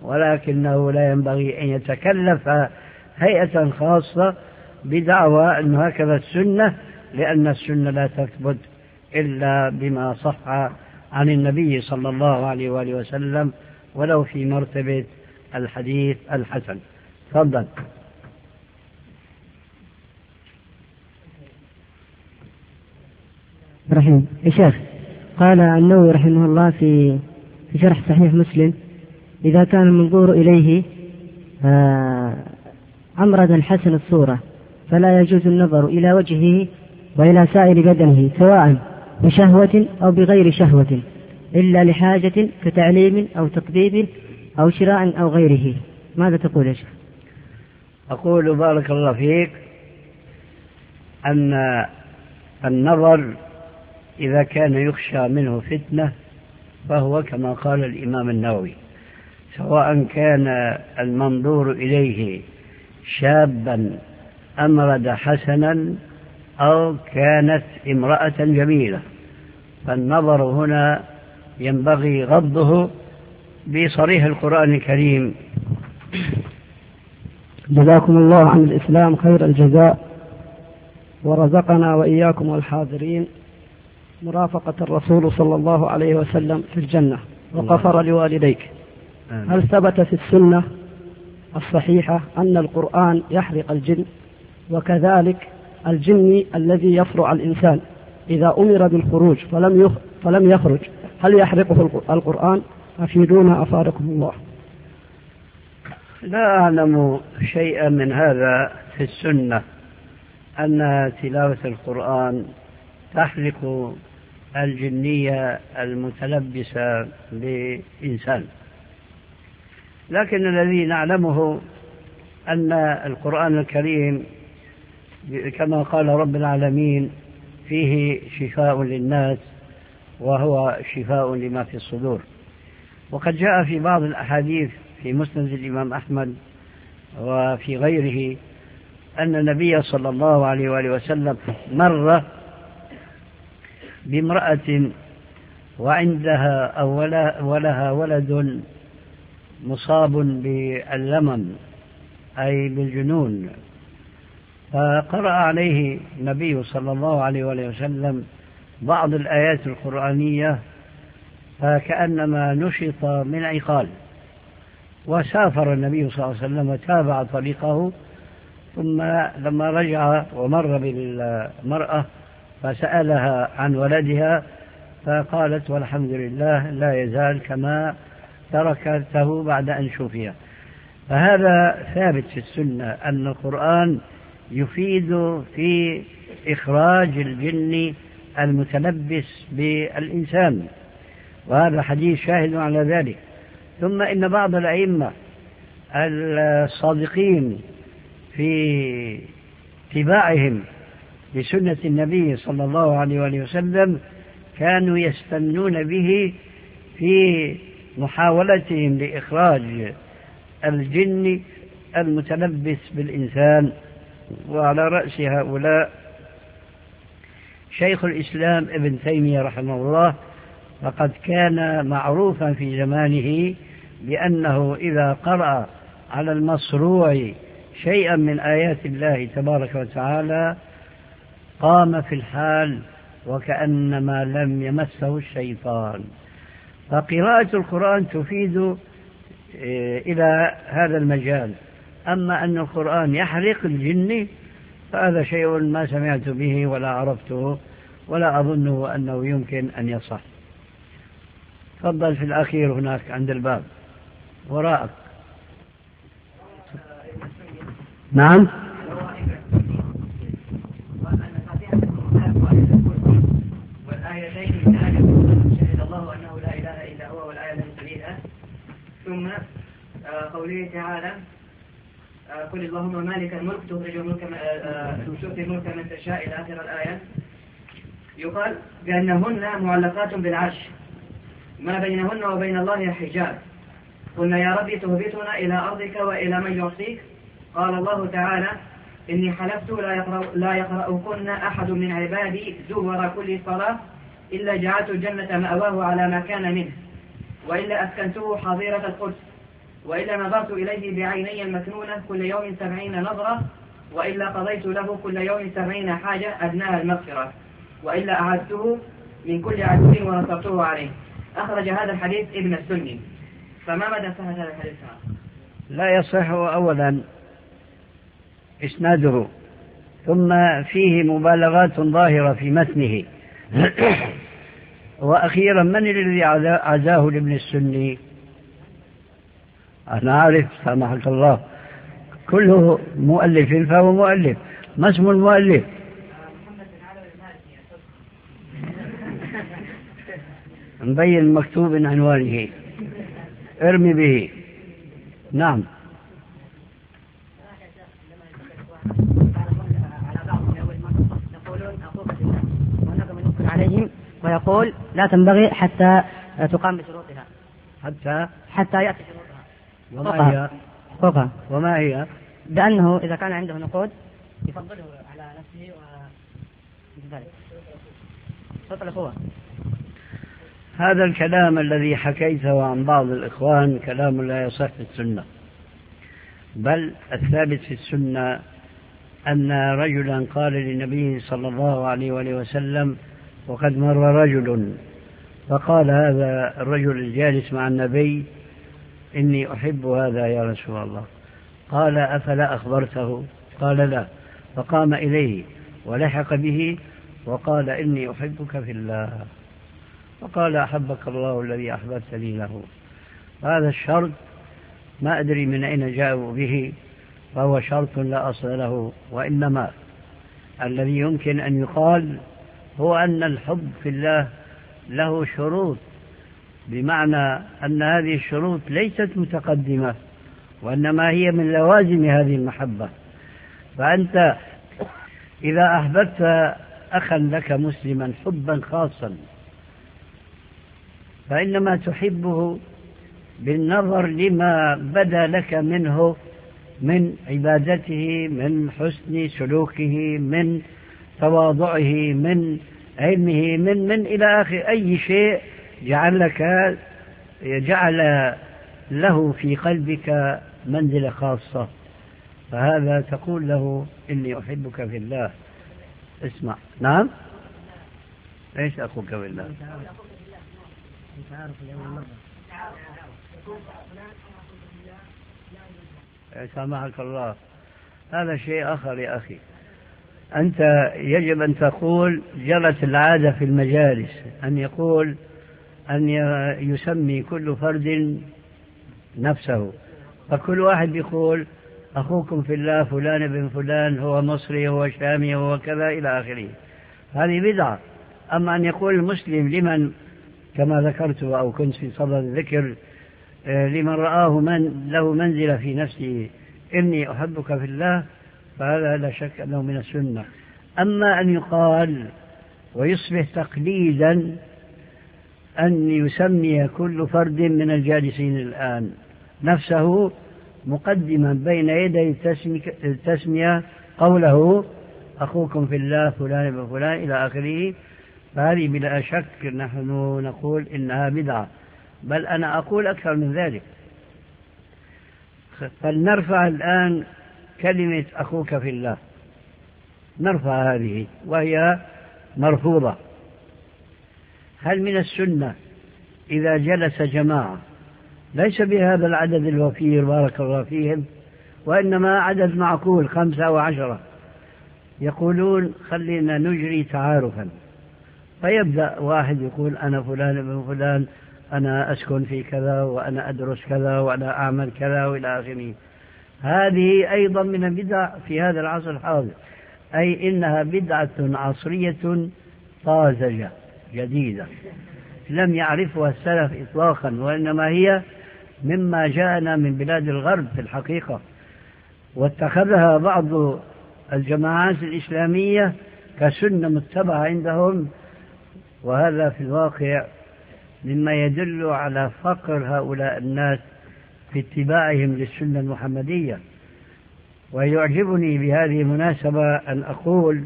ولكنه لا ينبغي أن يتكلف هيئة خاصة بدعوى أن هكذا السنة، لأن السنة لا تثبت إلا بما صح عن النبي صلى الله عليه وآله وسلم ولو في مرتبة الحديث الحسن. تفضل. رحيم يا شيخ، قال النووي رحمه الله في في شرح صحيح مسلم: إذا كان المنظور إليه أمردا حسن الصورة فلا يجوز النظر إلى وجهه وإلى سائر بدنه سواء بشهوة أو بغير شهوة إلا لحاجة كتعليم أو تقديم أو شراء أو غيره. ماذا تقول يا شيخ؟ أقول بارك الله فيك أن النظر إذا كان يخشى منه فتنة فهو كما قال الإمام النووي، سواء كان المنظور إليه شابا أمرد حسنا أو كانت امرأة جميلة، فالنظر هنا ينبغي غضه بصريح القرآن الكريم. جزاكم الله عن الإسلام خير الجزاء، ورزقنا وإياكم والحاضرين مرافقة الرسول صلى الله عليه وسلم في الجنة وغفر لوالديك. هل ثبت في السنة الصحيحة أن القرآن يحرق الجن؟ وكذلك الجن الذي يفرع الإنسان إذا أمر بالخروج فلم يخ... فلم يخرج هل يحرقه القرآن؟ أفيدونا أفادكم الله. لا أعلم شيئا من هذا في السنة أن تلاوة القرآن تحرق الجنية المتلبسة بإنسان، لكن الذي نعلمه أن القرآن الكريم كما قال رب العالمين فيه شفاء للناس وهو شفاء لما في الصدور. وقد جاء في بعض الأحاديث في مسند الإمام أحمد وفي غيره أن النبي صلى الله عليه وآله وسلم مر بامرأة وعندها أو ولها ولد مصاب باللمم أي بالجنون، فقرأ عليه النبي صلى الله عليه وآله وسلم بعض الآيات القرآنية فكأنما نشط من عقال، وسافر النبي صلى الله عليه وسلم وتابع طريقه، ثم لما رجع ومر بالمرأة فسألها عن ولدها فقالت والحمد لله لا يزال كما تركته بعد أن شفي. فهذا ثابت في السنة أن القرآن يفيد في إخراج الجن المتلبس بالإنسان، وهذا حديث شاهد على ذلك. ثم إن بعض الأئمة الصادقين في اتباعهم لسنة النبي صلى الله عليه وآله وسلم كانوا يستنون به في محاولتهم لإخراج الجن المتلبس بالإنسان. وعلى رأس هؤلاء شيخ الإسلام ابن تيمية رحمه الله، فقد كان معروفا في زمانه بأنه إذا قرأ على المصروع شيئا من آيات الله تبارك وتعالى قام في الحال وكأنما لم يمسه الشيطان. فقراءة القرآن تفيد إلى هذا المجال. أما أن القرآن يحرق الجن فهذا شيء ما سمعت به ولا عرفته ولا أظنه أنه يمكن أن يصح. تفضل في الأخير هناك عند الباب وراءك. نعم. والآيتين من آية شهد الله أنه لا إله إلا هو والآية التي تليها، ثم قوله تعالى قل اللهم مالك الملك تخرج الملك تؤتي الملك من تشاء إلى آخر الآية. يقال بأنهن معلقات بالعرش ما بينهن وبين الله حجاب. قلنا يا ربي تهبطنا إلى أرضك وإلى من يعصيك؟ قال الله تعالى إني حلفت لا يقرأ لا يقرأكن أحد من عبادي زور كل صلاة إلا جعلت الجنة مأواه على ما كان منه، وإلا أسكنته حظيرة القدس، وإلا نظرت إليه بعيني المكنونة كل يوم سبعين نظرة، وإلا قضيت له كل يوم سبعين حاجة أدناها المغفرة، وإلا أعدته من كل عدو ونصرته عليه. أخرج هذا الحديث ابن السني. فما مدى صحة هذا الحديث؟ لا يصح أولا إسناده، ثم فيه مبالغات ظاهرة في متنه. وأخيرا من الذي عزاه لابن السني؟ أنا عارف سامحك الله، كله مؤلف فهو مؤلف. ما اسم المؤلف؟ مبين مكتوب عنوانه، ارمي به. نعم. عليهم ويقول لا تنبغي حتى تقام بشروطها، حتى حتى يأتي شروطها. وما هي؟ فوقها. وما هي؟ بأنه إذا كان عنده نقود يفضله على نفسه وذلك شرط الأخوة. هذا الكلام الذي حكيته عن بعض الإخوان كلام لا يصح في السنة، بل الثابت في السنة أن رجلا قال للنبي صلى الله عليه وآله وسلم وقد مر رجل فقال هذا الرجل الجالس مع النبي إني أحب هذا يا رسول الله. قال أفلا أخبرته؟ قال لا. فقام إليه ولحق به وقال إني أحبك في الله. فقال أحبك الله الذي أحببتني له. هذا الشرط ما أدري من أين جاءوا به، فهو شرط لا أصل له، وإنما الذي يمكن أن يقال هو أن الحب في الله له شروط، بمعنى أن هذه الشروط ليست متقدمة، وإنما هي من لوازم هذه المحبة. فأنت إذا أحببت أخا لك مسلما حبا خاصا فإنما تحبه بالنظر لما بدا لك منه من عبادته، من حسن سلوكه، من تواضعه، من علمه، من من إلى آخر أي شيء جعل لك جعل له في قلبك منزلة خاصة، فهذا تقول له إني أحبك في الله. اسمع. نعم. ايش أخوك في الله؟ سامحك الله، هذا شيء آخر يا أخي. أنت يجب أن تقول جرت العادة في المجالس أن يقول أن يسمي كل فرد نفسه، فكل واحد يقول أخوكم في الله فلان بن فلان، هو مصري، هو شامي، هو كذا إلى آخره. هذه بدعة. أما أن يقول المسلم لمن كما ذكرت أو كنت في صدد الذكر لمن رآه من له منزلة في نفسه إني أحبك في الله، فهذا لا شك أنه من السنة. أما أن يقال ويصبح تقليدا أن يسمي كل فرد من الجالسين الآن نفسه مقدما بين يدي التسمية قوله أخوكم في الله فلان بن فلان إلى آخره، فهذه بلا شك نحن نقول إنها بدعة، بل أنا أقول أكثر من ذلك. فلنرفع الآن كلمة أخوك في الله، نرفع هذه وهي مرفوضة. هل من السنة إذا جلس جماعة ليس بهذا العدد الوفير بارك الله فيهم، وإنما عدد معقول خمسة وعشرة، يقولون خلينا نجري تعارفا، فيبدأ واحد يقول أنا فلان بن فلان، أنا أسكن في كذا، وأنا أدرس كذا، وأنا أعمل كذا وإلى آخره. هذه أيضا من البدع في هذا العصر الحاضر، أي إنها بدعة عصرية طازجة جديدة لم يعرفها السلف إطلاقا، وإنما هي مما جاءنا من بلاد الغرب في الحقيقة، واتخذها بعض الجماعات الإسلامية كسنة متبعة عندهم، وهذا في الواقع مما يدل على فقر هؤلاء الناس في اتباعهم للسنة المحمدية. ويعجبني بهذه المناسبة أن أقول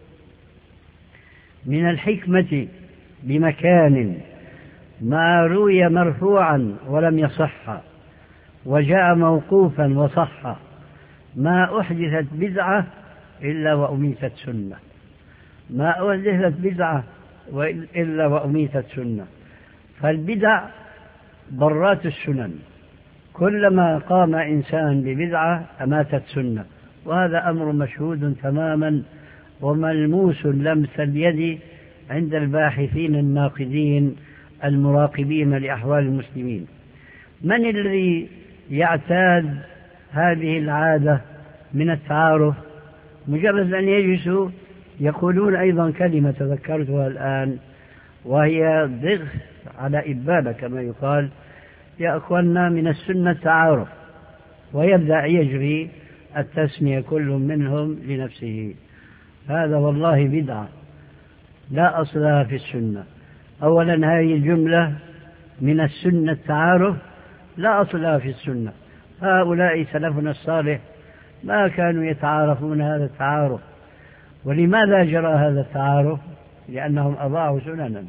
من الحكمة بمكان ما روي مرفوعا ولم يصح وجاء موقوفا وصح ما أحدثت بدعة إلا وأميتت سنة، ما أحدثت بدعة إلا وأميتت سنة. فالبدع ضرات السنن، كلما قام إنسان ببدعة أماتت سنة، وهذا أمر مشهود تماما وملموس لمس اليد عند الباحثين الناقدين المراقبين لأحوال المسلمين. من الذي يعتاد هذه العادة من التعارف؟ مجرد أن يجلسوا يقولون أيضا كلمة تذكرتها الآن، وهي ضغط على إبابة كما يقال، يا أخوانا من السنة التعارف، ويبدأ يجري التسمية كل منهم لنفسه. هذا والله بدعة لا أصلها في السنة. أولا هذه الجملة من السنة التعارف لا أصلها في السنة. هؤلاء سلفنا الصالح ما كانوا يتعارفون هذا التعارف. ولماذا جرى هذا التعارف؟ لأنهم أضاعوا سننا،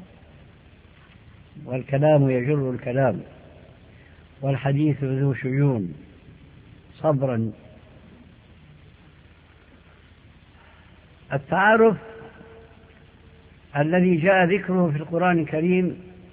والكلام يجر الكلام، والحديث ذو شجون. صبرا. التعارف الذي جاء ذكره في القرآن الكريم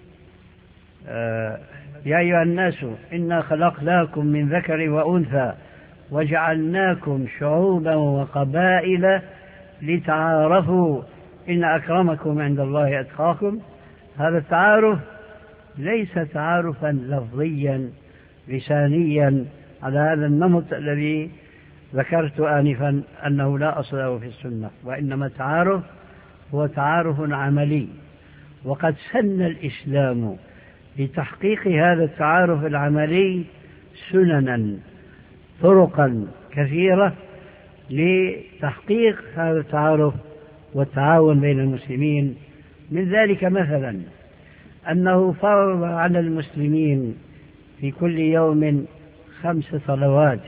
آه يا أيها الناس إنا خلقناكم من ذكر وأنثى وجعلناكم شعوبا وقبائل لتعارفوا إن أكرمكم عند الله أتقاكم. هذا التعارف ليس تعارفا لفظيا لسانيا على هذا النمط الذي ذكرت آنفا أنه لا أصل له في السنة، وإنما التعارف هو تعارف عملي. وقد سن الإسلام لتحقيق هذا التعارف العملي سننا طرقا كثيرة لتحقيق هذا التعارف والتعاون بين المسلمين. من ذلك مثلا أنه فرض على المسلمين في كل يوم خمس صلوات،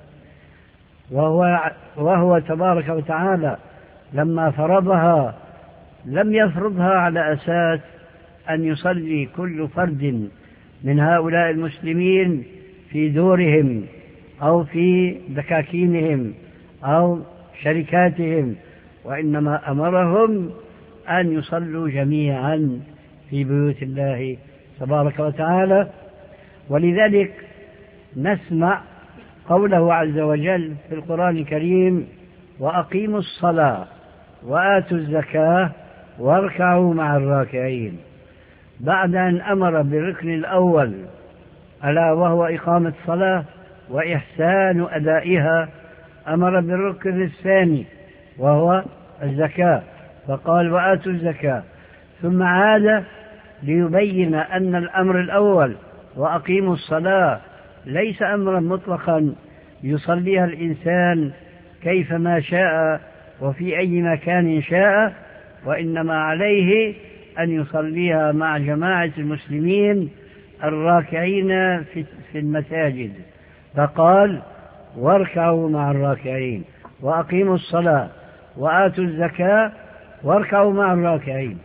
وهو, وهو تبارك وتعالى لما فرضها لم يفرضها على أساس أن يصلي كل فرد من هؤلاء المسلمين في دورهم أو في دكاكينهم أو شركاتهم، وإنما أمرهم أن يصلوا جميعا في بيوت الله تبارك وتعالى. ولذلك نسمع قوله عز وجل في القرآن الكريم: وأقيموا الصلاة وآتوا الزكاة واركعوا مع الراكعين، بعد أن أمر بالركن الأول ألا وهو إقامة الصلاة وإحسان أدائها، أمر بالركن الثاني وهو الزكاة فقال: وآتوا الزكاة، ثم عاد ليبين أن الأمر الأول وأقيموا الصلاة ليس أمرا مطلقا يصليها الإنسان كيفما شاء وفي أي مكان شاء، وإنما عليه أن يصليها مع جماعة المسلمين الراكعين في المساجد، فقال: واركعوا مع الراكعين، وأقيموا الصلاة وآتوا الزكاة واركعوا مع الراكعين.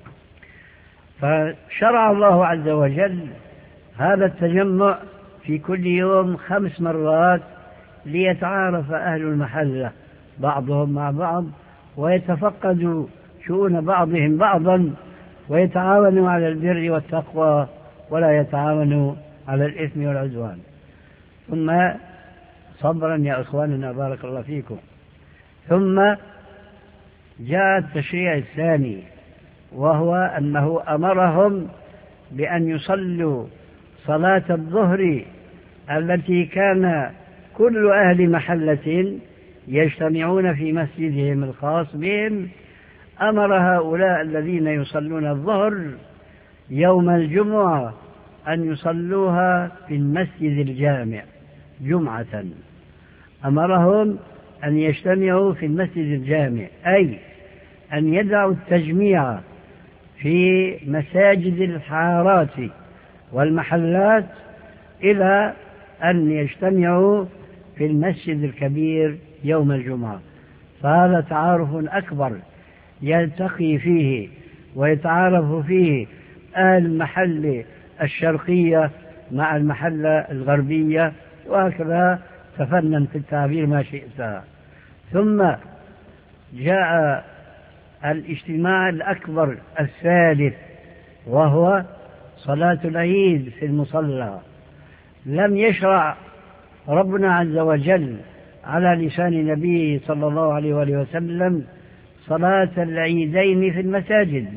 فشرع الله عز وجل هذا التجمع في كل يوم خمس مرات ليتعارف أهل المحلة بعضهم مع بعض ويتفقدوا شؤون بعضهم بعضا ويتعاونوا على البر والتقوى ولا يتعاونوا على الإثم والعدوان. ثم صبرا يا إخواننا بارك الله فيكم. ثم جاء التشريع الثاني، وهو أنه أمرهم بأن يصلوا صلاة الظهر التي كان كل أهل محلة يجتمعون في مسجدهم الخاص بهم، أمر هؤلاء الذين يصلون الظهر يوم الجمعة أن يصلوها في المسجد الجامع جمعة، أمرهم أن يجتمعوا في المسجد الجامع، أي أن يدعوا التجميع في مساجد الحارات والمحلات إلى أن يجتمعوا في المسجد الكبير يوم الجمعة. فهذا تعارف أكبر يلتقي فيه ويتعارف فيه أهل المحل الشرقية مع المحلة الغربية، وهكذا تفنن في التعبير ما شئت. ثم جاء الاجتماع الأكبر الثالث، وهو صلاة العيد في المصلى. لم يشرع ربنا عز وجل على لسان نبيه صلى الله عليه وآله وسلم صلاة العيدين في المساجد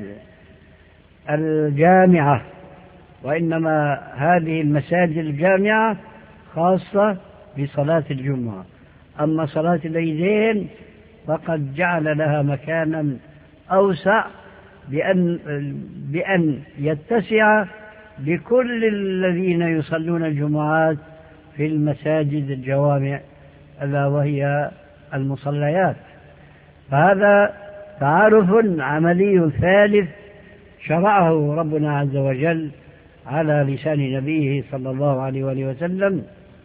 الجامعة، وإنما هذه المساجد الجامعة خاصة بصلاة الجمعة. أما صلاة العيدين فقد جعل لها مكانا أوسع بأن, بأن يتسع لكل الذين يصلون الجمعات في المساجد الجوامع ألا وهي المصليات. فهذا تعارف عملي ثالث شرعه ربنا عز وجل على لسان نبيه صلى الله عليه وآله وسلم.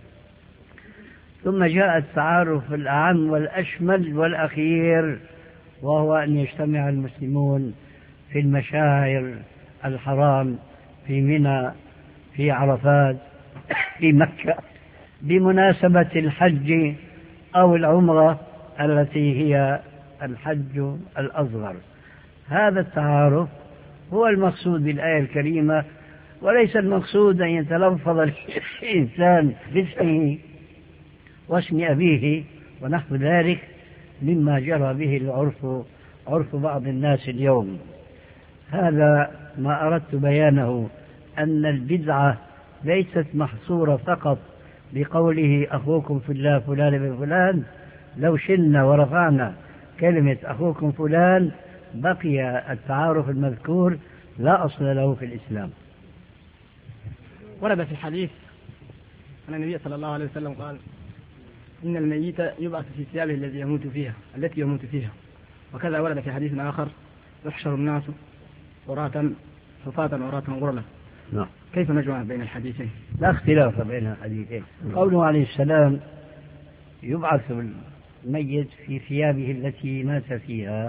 ثم جاء التعارف الأعم والأشمل والأخير، وهو أن يجتمع المسلمون في المشاعر الحرام في منى، في عرفات، في مكة، بمناسبة الحج أو العمرة التي هي الحج الأصغر. هذا التعارف هو المقصود بالآية الكريمة، وليس المقصود أن يتلفظ الإنسان باسمه واسم أبيه ونحو ذلك مما جرى به العرف، عرف بعض الناس اليوم. هذا ما أردت بيانه، أن البدعة ليست محصورة فقط بقوله أخوكم في الله فلان بن فلان. لو شلنا ورفعنا كلمة أخوكم فلان بقي التعارف المذكور لا أصل له في الإسلام. ورد في الحديث أن النبي صلى الله عليه وسلم قال إن الميت يبعث في ثيابه التي يموت فيها التي يموت فيها. وكذا ورد في حديث آخر يحشر الناس عراة حفاة عراة غرلا. نعم. كيف نجمع بين الحديثين؟ لا اختلاف بين الحديثين. قوله عليه السلام يبعث الميت في ثيابه التي مات فيها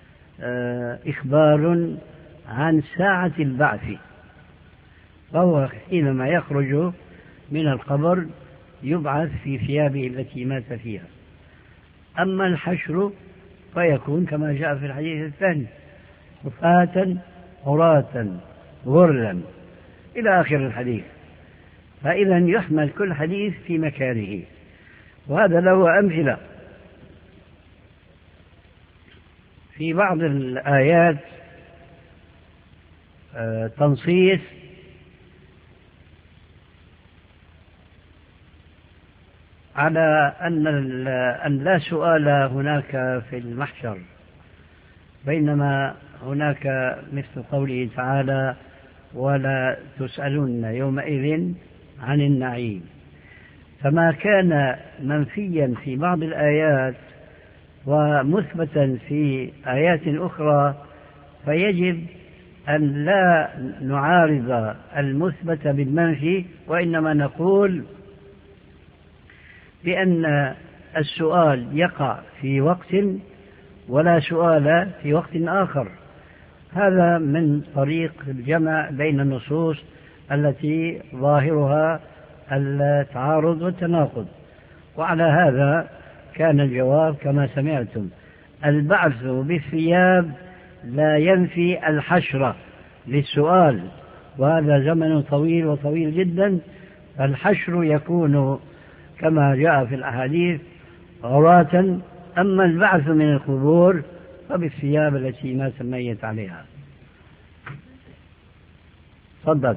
إخبار عن ساعة البعث، فهو حينما يخرج من القبر يبعث في ثيابه التي مات فيها. أما الحشر فيكون كما جاء في الحديث الثاني حفاة عراة غرلا إلى آخر الحديث. فإذا يحمل كل حديث في مكانه، وهذا له أمثلة. في بعض الآيات تنصيص على أن أن لا سؤال هناك في المحشر، بينما هناك مثل قوله تعالى ولا تسألون يومئذ عن النعيم. فما كان منفيا في بعض الآيات ومثبتا في آيات أخرى فيجب أن لا نعارض المثبت بالمنفي، وإنما نقول بأن السؤال يقع في وقت ولا سؤال في وقت آخر. هذا من طريق الجمع بين النصوص التي ظاهرها التعارض والتناقض. وعلى هذا كان الجواب كما سمعتم: البعث بالثياب لا ينفي الحشر للسؤال، وهذا زمن طويل وطويل جدا. فالحشر يكون كما جاء في الأحاديث عراة، أما البعث من القبور فبالثياب التي مات الميت عليها. تفضل.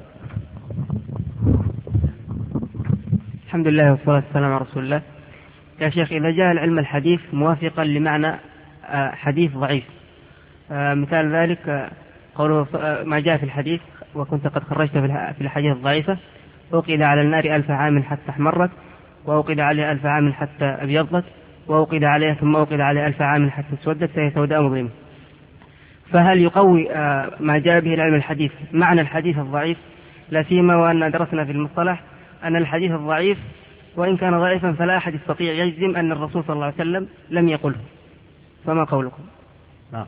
الحمد لله والصلاة والسلام على رسول الله. يا شيخ، إذا جاء العلم الحديث موافقا لمعنى حديث ضعيف، مثال ذلك قوله ما جاء في الحديث وكنت قد خرجت في الحديث الضعيفة: أوقد على النار ألف عام حتى احمرت، وأوقد عليها ألف عام حتى أبيضت، وأوقد عليها ثم أوقد عليها ألف عام حتى اسودت فهي سوداء مظلمة. فهل يقوي ما جاء به العلم الحديث معنى الحديث الضعيف؟ لا سيما وأن درسنا في المصطلح أن الحديث الضعيف وإن كان ضعيفا فلا أحد يستطيع يجزم أن الرسول صلى الله عليه وسلم لم يقله، فما قولكم؟ نعم.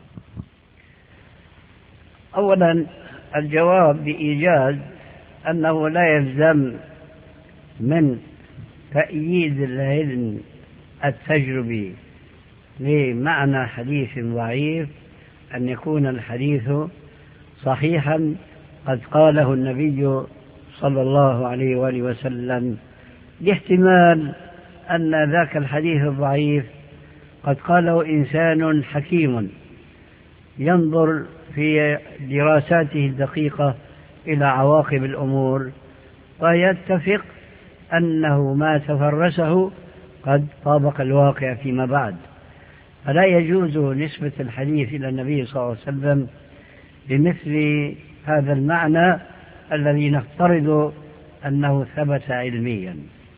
أولا الجواب بإيجاز أنه لا يلزم من تأييد العلم التجربي لمعنى حديث ضعيف أن يكون الحديث صحيحا قد قاله النبي صلى الله عليه وآله وسلم، لاحتمال أن ذاك الحديث الضعيف قد قاله إنسان حكيم ينظر في دراساته الدقيقة إلى عواقب الأمور ويتفق أنه ما تفرسه قد طابق الواقع فيما بعد. فلا يجوز نسبة الحديث إلى النبي صلى الله عليه وسلم بمثل هذا المعنى الذي نفترض أنه ثبت علميا.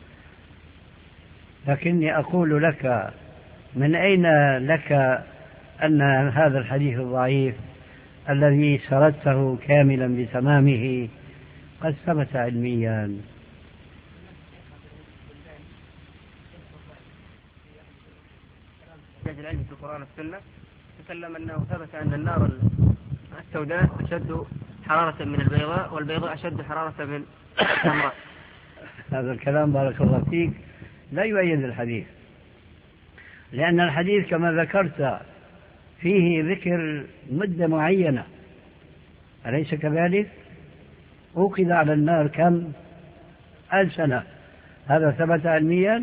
لكني أقول لك: من أين لك أن هذا الحديث الضعيف الذي سردته كاملا بتمامه قد ثبت علميا؟ العلم في القرآن والسنة تكلم أنه ثبت أن النار السوداء أشد حرارة من البيضاء، والبيضاء أشد حرارة من الحمراء. هذا الكلام بارك الله فيك لا يؤيد الحديث، لأن الحديث كما ذكرت فيه ذكر مدة معينة، أليس كذلك؟ أوقد على النار كم؟ ألف سنة، هذا ثبت علميا؟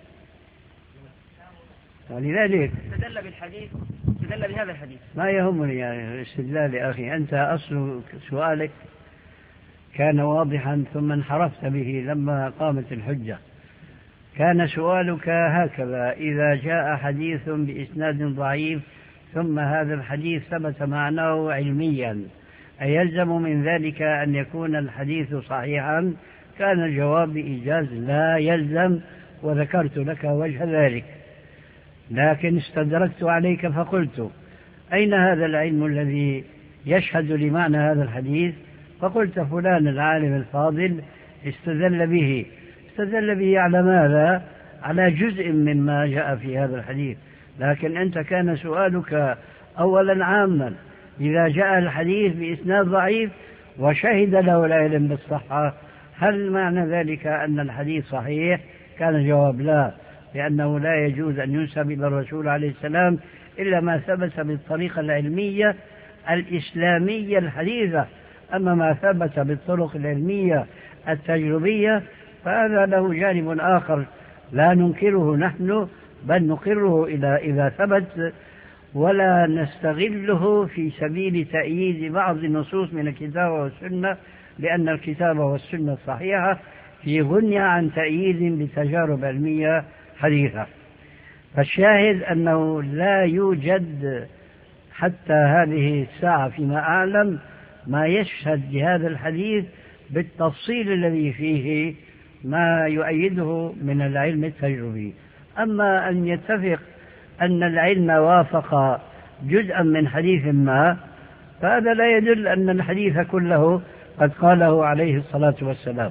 ولذلك استدل بالحديث، استدل بهذا الحديث. ما يهمني يعني الاستدلال يا أخي، أنت أصل سؤالك كان واضحا ثم انحرفت به لما قامت الحجة. كان سؤالك هكذا: إذا جاء حديث بإسناد ضعيف ثم هذا الحديث ثبت معناه علميا أيلزم من ذلك أن يكون الحديث صحيحا؟ كان الجواب بإيجاز: لا يلزم، وذكرت لك وجه ذلك، لكن استدركت عليك فقلت: أين هذا العلم الذي يشهد لمعنى هذا الحديث؟ فقلت: فلان العالم الفاضل استدل به. استدل به على ماذا؟ على جزء مما جاء في هذا الحديث. لكن أنت كان سؤالك أولا عاما: إذا جاء الحديث بإسناد ضعيف وشهد له العلم بالصحة هل معنى ذلك أن الحديث صحيح؟ كان الجواب: لا، لأنه لا يجوز أن ينسب إلى الرسول عليه السلام إلا ما ثبت بالطريقة العلمية الإسلامية الحديثة، أما ما ثبت بالطرق العلمية التجربية فهذا له جانب آخر لا ننكره نحن، بل نقره إذا ثبت، ولا نستغله في سبيل تأييد بعض النصوص من الكتاب والسنة، لأن الكتاب والسنة الصحيحة في غنية عن تأييد بتجارب علمية حديثة. فالشاهد أنه لا يوجد حتى هذه الساعة فيما أعلم ما يشهد بهذا الحديث بالتفصيل الذي فيه ما يؤيده من العلم التجربي. أما أن يتفق أن العلم وافق جزءا من حديث ما فهذا لا يدل أن الحديث كله قد قاله عليه الصلاة والسلام.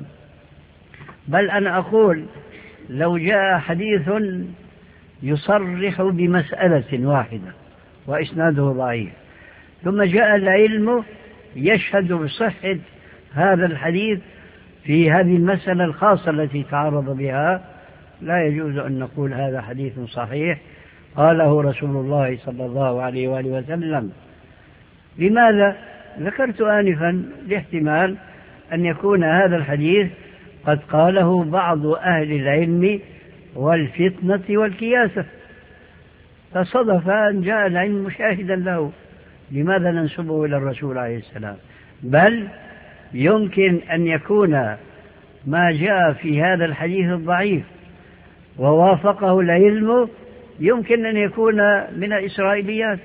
بل أنا أقول: لو جاء حديث يصرح بمسألة واحدة وإسناده ضعيف ثم جاء العلم يشهد بصحة هذا الحديث في هذه المسألة الخاصة التي تعرض بها، لا يجوز أن نقول هذا حديث صحيح قاله رسول الله صلى الله عليه وآله وسلم. لماذا؟ ذكرت آنفا لاحتمال أن يكون هذا الحديث قد قاله بعض أهل العلم والفتنة والكياسة، فصدف أن جاء العلم مشاهدا له، لماذا ننسبه إلى الرسول عليه السلام؟ بل يمكن أن يكون ما جاء في هذا الحديث الضعيف ووافقه العلم يمكن أن يكون من الإسرائيليات.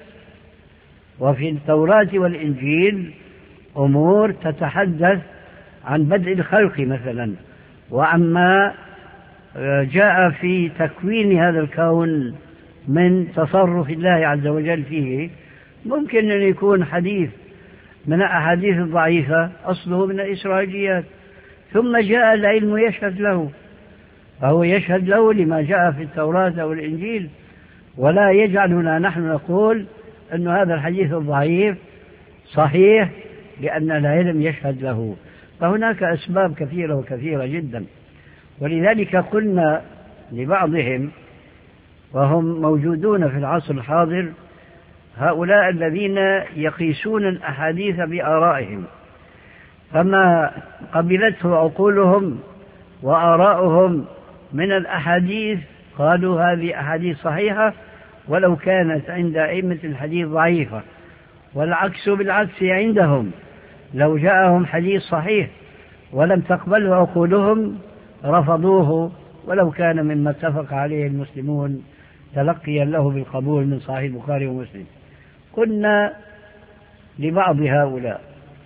وفي التوراة والإنجيل أمور تتحدث عن بدء الخلق مثلا، وعما جاء في تكوين هذا الكون من تصرف الله عز وجل فيه، ممكن أن يكون حديث من الأحاديث الضعيفة أصله من الإسرائيليات، ثم جاء العلم يشهد له، فهو يشهد له لما جاء في التوراة والإنجيل، ولا يجعلنا نحن نقول أن هذا الحديث الضعيف صحيح لأن العلم يشهد له. فهناك أسباب كثيرة وكثيرة جدا. ولذلك قلنا لبعضهم وهم موجودون في العصر الحاضر: هؤلاء الذين يقيسون الأحاديث بآرائهم، فما قبلته عقولهم وآراؤهم من الأحاديث قالوا هذه أحاديث صحيحة ولو كانت عند أئمة الحديث ضعيفة، والعكس بالعكس عندهم، لو جاءهم حديث صحيح ولم تقبله عقولهم رفضوه ولو كان مما اتفق عليه المسلمون تلقيا له بالقبول من صحيح البخاري ومسلم. قلنا لبعض هؤلاء: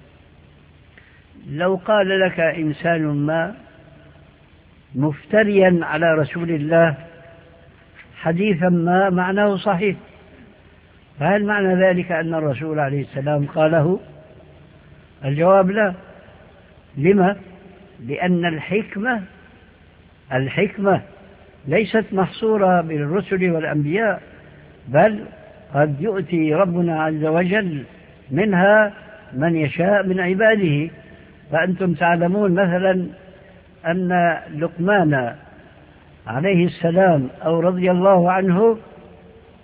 لو قال لك إنسان ما مفتريا على رسول الله حديثا ما معناه صحيح، فهل معنى ذلك أن الرسول عليه السلام قاله؟ الجواب: لا. لما؟ لأن الحكمة الحكمة ليست محصورة بالرسل والأنبياء، بل قد يؤتي ربنا عز وجل منها من يشاء من عباده. فأنتم تعلمون مثلا أن لقمان عليه السلام أو رضي الله عنه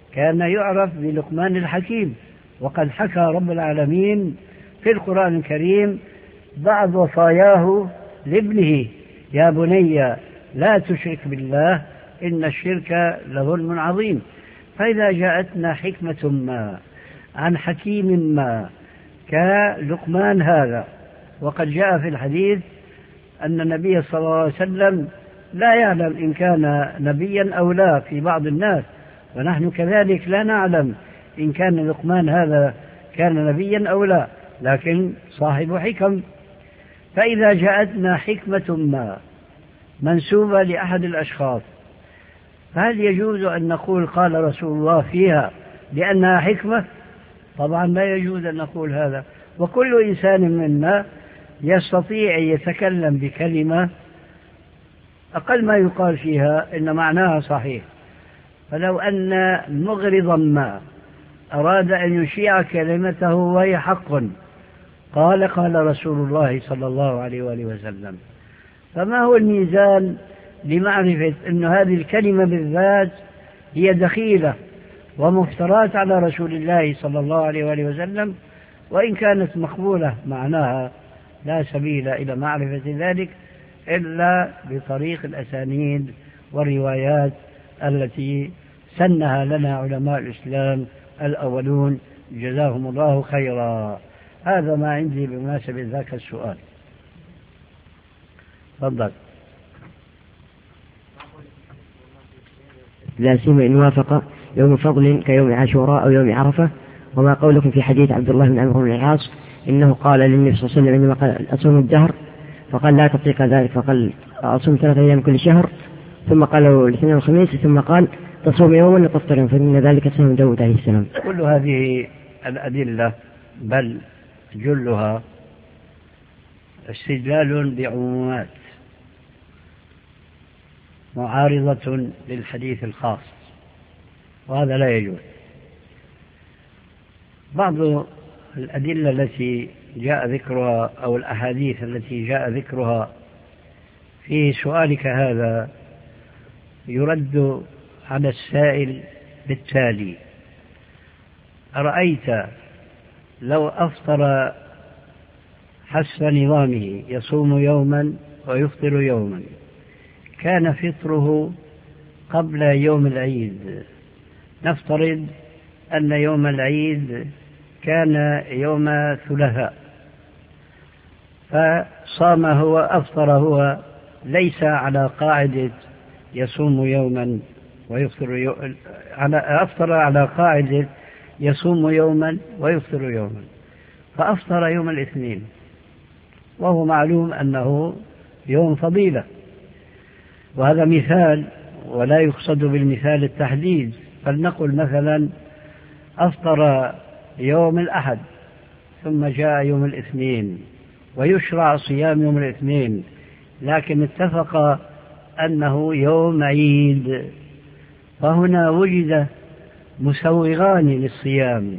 كان يعرف بلقمان الحكيم، وقد حكى رب العالمين في القرآن الكريم بعض وصاياه لابنه: يا بني لا تشرك بالله إن الشرك لظلم عظيم. فإذا جاءتنا حكمة ما عن حكيم ما كلقمان هذا، وقد جاء في الحديث أن النبي صلى الله عليه وسلم لا يعلم إن كان نبيا أو لا في بعض الناس، ونحن كذلك لا نعلم إن كان لقمان هذا كان نبيا أو لا، لكن صاحب حكم. فإذا جاءتنا حكمة ما منسوبة لأحد الأشخاص، فهل يجوز أن نقول قال رسول الله فيها لأنها حكمة؟ طبعا لا يجوز أن نقول هذا. وكل إنسان منا يستطيع أن يتكلم بكلمة أقل ما يقال فيها إن معناها صحيح. فلو أن مغرضا ما أراد أن يشيع كلمته وهي حق، قال قال رسول الله صلى الله عليه وآله وسلم، فما هو الميزان لمعرفة أن هذه الكلمة بالذات هي دخيلة ومفترات على رسول الله صلى الله عليه وآله وسلم، وإن كانت مقبولة معناها لا سبيل إلى معرفة ذلك إلا بطريق الأسانيد والروايات التي سنها لنا علماء الإسلام الأولون جزاهم الله خيرا. هذا ما عندي بمناسبة ذاك السؤال. تفضل. لا سيما إن وافق يوم فضل كيوم عاشوراء أو يوم عرفة. وما قولكم في حديث عبد الله بن عمرو بن العاص إنه قال للنبي صلى الله عليه وسلم عندما قال أصوم الدهر فقال لا تطيق ذلك، فقال أصوم ثلاثة أيام كل شهر، ثم قال الاثنين والخميس، ثم قال تصوم يوما وتفطر، فإن ذلك صوم داود عليه السلام. كل هذه الأدلة بل جلها استدلال بعمومات معارضة للحديث الخاص، وهذا لا يجوز. بعض الأدلة التي جاء ذكرها أو الأحاديث التي جاء ذكرها في سؤالك هذا يرد على السائل بالتالي: أرأيت لو أفطر حسب نظامه يصوم يوما ويفطر يوما، كان فطره قبل يوم العيد، نفترض أن يوم العيد كان يوم ثلاثاء، فصام هو أفطر هو ليس على قاعدة يصوم يوما ويفطر يوما، أفطر على قاعدة يصوم يوما ويفطر يوما، فأفطر يوم الاثنين، وهو معلوم أنه يوم فضيلة، وهذا مثال ولا يقصد بالمثال التحديد. فلنقل مثلا أفطر يوم الأحد ثم جاء يوم الاثنين ويشرع صيام يوم الاثنين، لكن اتفق أنه يوم عيد، فهنا وجد مسوغان للصيام.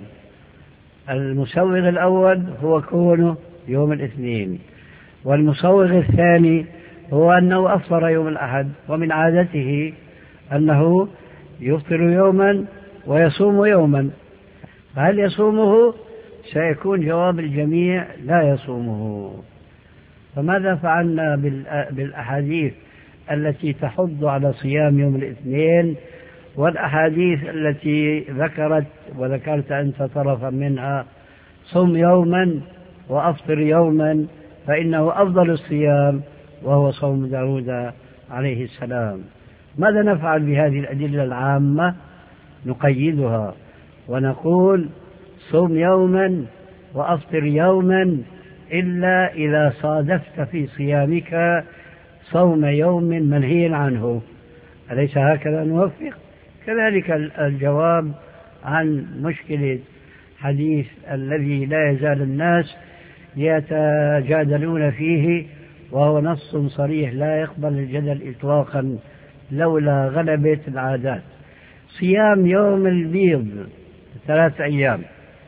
المسوغ الأول هو كونه يوم الاثنين، والمسوغ الثاني هو أنه أفطر يوم الأحد، ومن عادته أنه يفطر يوما ويصوم يوما، فهل يصومه؟ سيكون جواب الجميع لا يصومه. فماذا فعلنا بالأحاديث التي تحض على صيام يوم الاثنين والأحاديث التي ذكرت وذكرت أنت طرفا منها صم يوما وأفطر يوما فإنه أفضل الصيام وهو صوم داود عليه السلام؟ ماذا نفعل بهذه الأدلة العامة؟ نقيدها ونقول صم يوما وأفطر يوما إلا إذا صادفت في صيامك صوم يوم منهي عنه. أليس هكذا نوفق؟ كذلك الجواب عن مشكلة حديث الذي لا يزال الناس يتجادلون فيه، وهو نص صريح لا يقبل الجدل إطلاقا لولا غلبة العادات. صيام يوم البيض ثلاث أيام،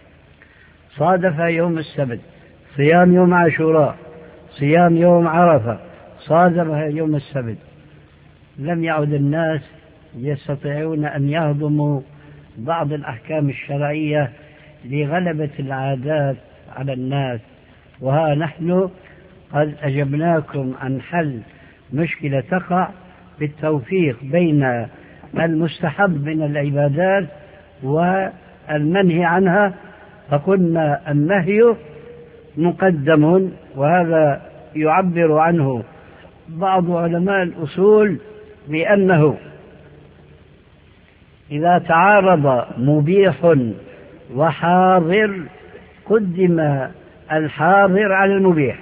صادف يوم السبت، صيام يوم عاشوراء، صيام يوم عرفة، صادف يوم السبت، لم يعد الناس يستطيعون أن يهضموا بعض الأحكام الشرعية لغلبة العادات على الناس، وها نحن قد أجبناكم عن حل مشكلة تقع بالتوفيق بين المستحب من العبادات والمنهي عنها، فقلنا النهي مقدم، وهذا يعبر عنه بعض علماء الأصول بأنه إذا تعارض مبيح وحاضر قدم الحاضر على المبيح.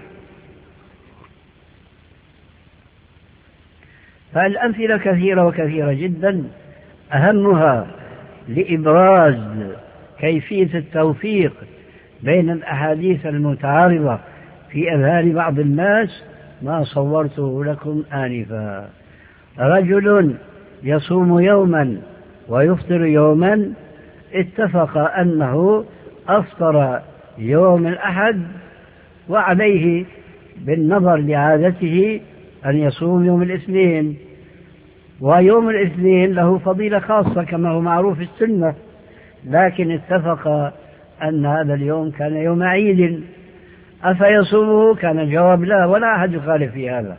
فالأمثلة كثيرة وكثيرة جدا، أهمها لإبراز كيفية التوفيق بين الأحاديث المتعارضة في أذهان بعض الناس ما صورته لكم آنفا. رجل يصوم يوما ويفطر يوما، اتفق أنه أفطر يوم الأحد وعليه بالنظر لعادته أن يصوم يوم الاثنين، ويوم الاثنين له فضيلة خاصة كما هو معروف في السنة، لكن اتفق أن هذا اليوم كان يوم عيد أفيصومه؟ كان الجواب لا، ولا أحد يخالف في هذا.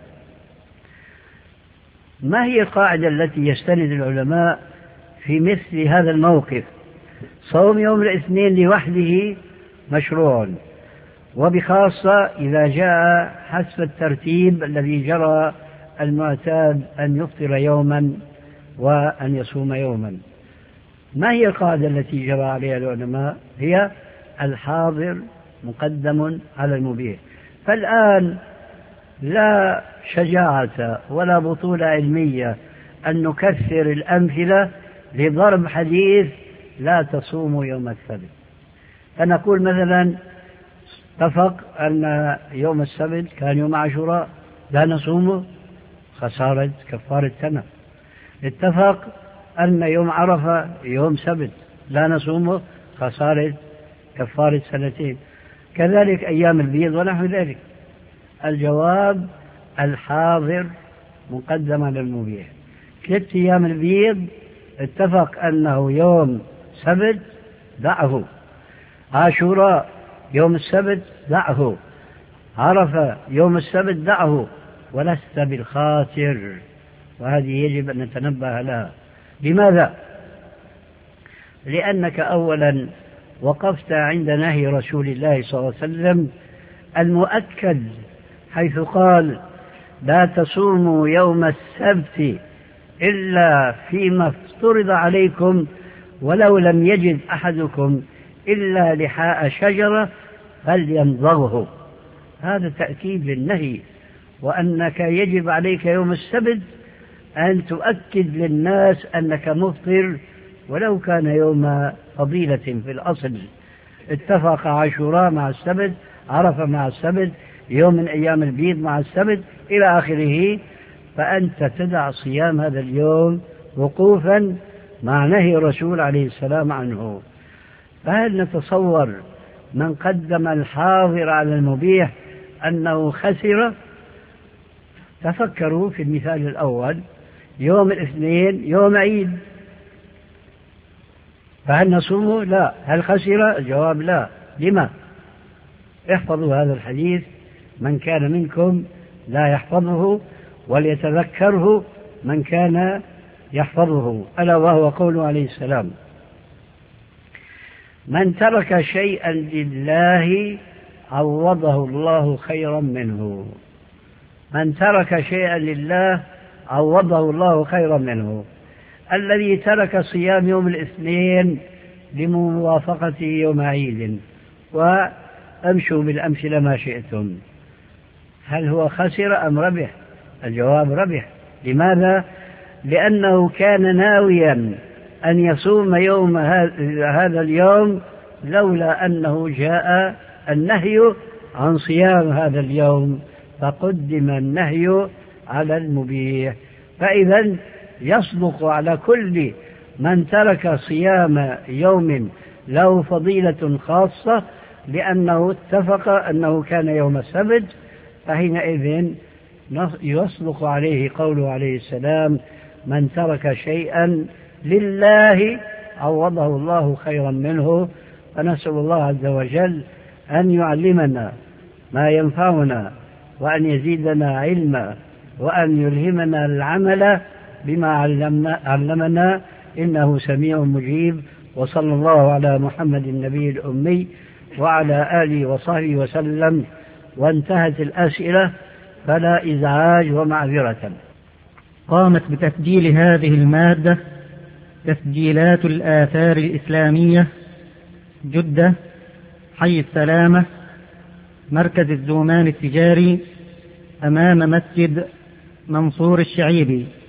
ما هي القاعدة التي يستند العلماء في مثل هذا الموقف؟ صوم يوم الاثنين لوحده مشروع، وبخاصة إذا جاء حسب الترتيب الذي جرى المعتاد أن يفطر يوما وأن يصوم يوما. ما هي القاعدة التي جرى عليها العلماء؟ هي الحاضر مقدم على المبيح. فالآن لا شجاعة ولا بطولة علمية أن نكثر الأمثلة لضرب حديث لا تصوموا يوم السبت. فنقول مثلا اتفق أن يوم السبت كان يوم عاشوراء لا نصومه، خسارة كفارة سنة. اتفق أن يوم عرفة يوم سبت لا نصومه، خسارة كفارة سنتين. كذلك أيام البيض ونحو ذلك. الجواب الحاضر مقدم على المبيح. ثلاث أيام البيض اتفق أنه يوم سبت دعه، عاشوراء يوم السبت دعه، عرفة يوم السبت دعه، ولست بالخاسر. وهذه يجب أن نتنبه لها. لماذا؟ لأنك أولا وقفت عند نهي رسول الله صلى الله عليه وسلم المؤكد، حيث قال لا تصوموا يوم السبت إلا فيما افترض عليكم ولو لم يجد أحدكم إلا لحاء شجرة فليمضغه. هذا تأكيد للنهي، وأنك يجب عليك يوم السبت أن تؤكد للناس أنك مفطر ولو كان يوم فضيلة في الأصل. اتفق عاشوراء مع السبت، عرفة مع السبت، يوم من أيام البيض مع السبت إلى آخره، فأنت تدع صيام هذا اليوم وقوفا مع نهي الرسول عليه السلام عنه. فهل نتصور من قدم الحاضر على المبيح أنه خسر؟ تفكروا في المثال الأول، يوم الاثنين يوم عيد، فهل نصومه؟ لا. هل خسر؟ الجواب لا. لما؟ احفظوا هذا الحديث، من كان منكم لا يحفظه وليتذكره من كان يحفظه، ألا وهو قوله عليه السلام من ترك شيئا لله عوضه الله خيرا منه. من ترك شيئا لله عوضه الله خيرا منه. الذي ترك صيام يوم الاثنين لموافقته يوم عيد، وأمشوا بالأمثلة ما شئتم، هل هو خسر أم ربح؟ الجواب ربح. لماذا؟ لأنه كان ناويا أن يصوم يوم هذا اليوم لولا أنه جاء النهي عن صيام هذا اليوم، فقدم النهي على المبيح. فإذا يصدق على كل من ترك صيام يوم له فضيلة خاصة لأنه اتفق أنه كان يوم السبت، فحينئذ يصدق عليه قوله عليه السلام من ترك شيئا لله عوضه الله خيرا منه، فنسأل الله عز وجل أن يعلمنا ما ينفعنا، وأن يزيدنا علما، وأن يلهمنا العمل بما علمنا, علمنا إنه سميع مجيب. وصلى الله على محمد النبي الأمي وعلى آله وصحبه وسلم. وانتهت الأسئلة فلا إزعاج ومعذرة. قامت بتسجيل هذه المادة تسجيلات الآثار الإسلامية، جدة، حي السلامة، مركز الزومان التجاري، أمام مسجد منصور الشعيبي.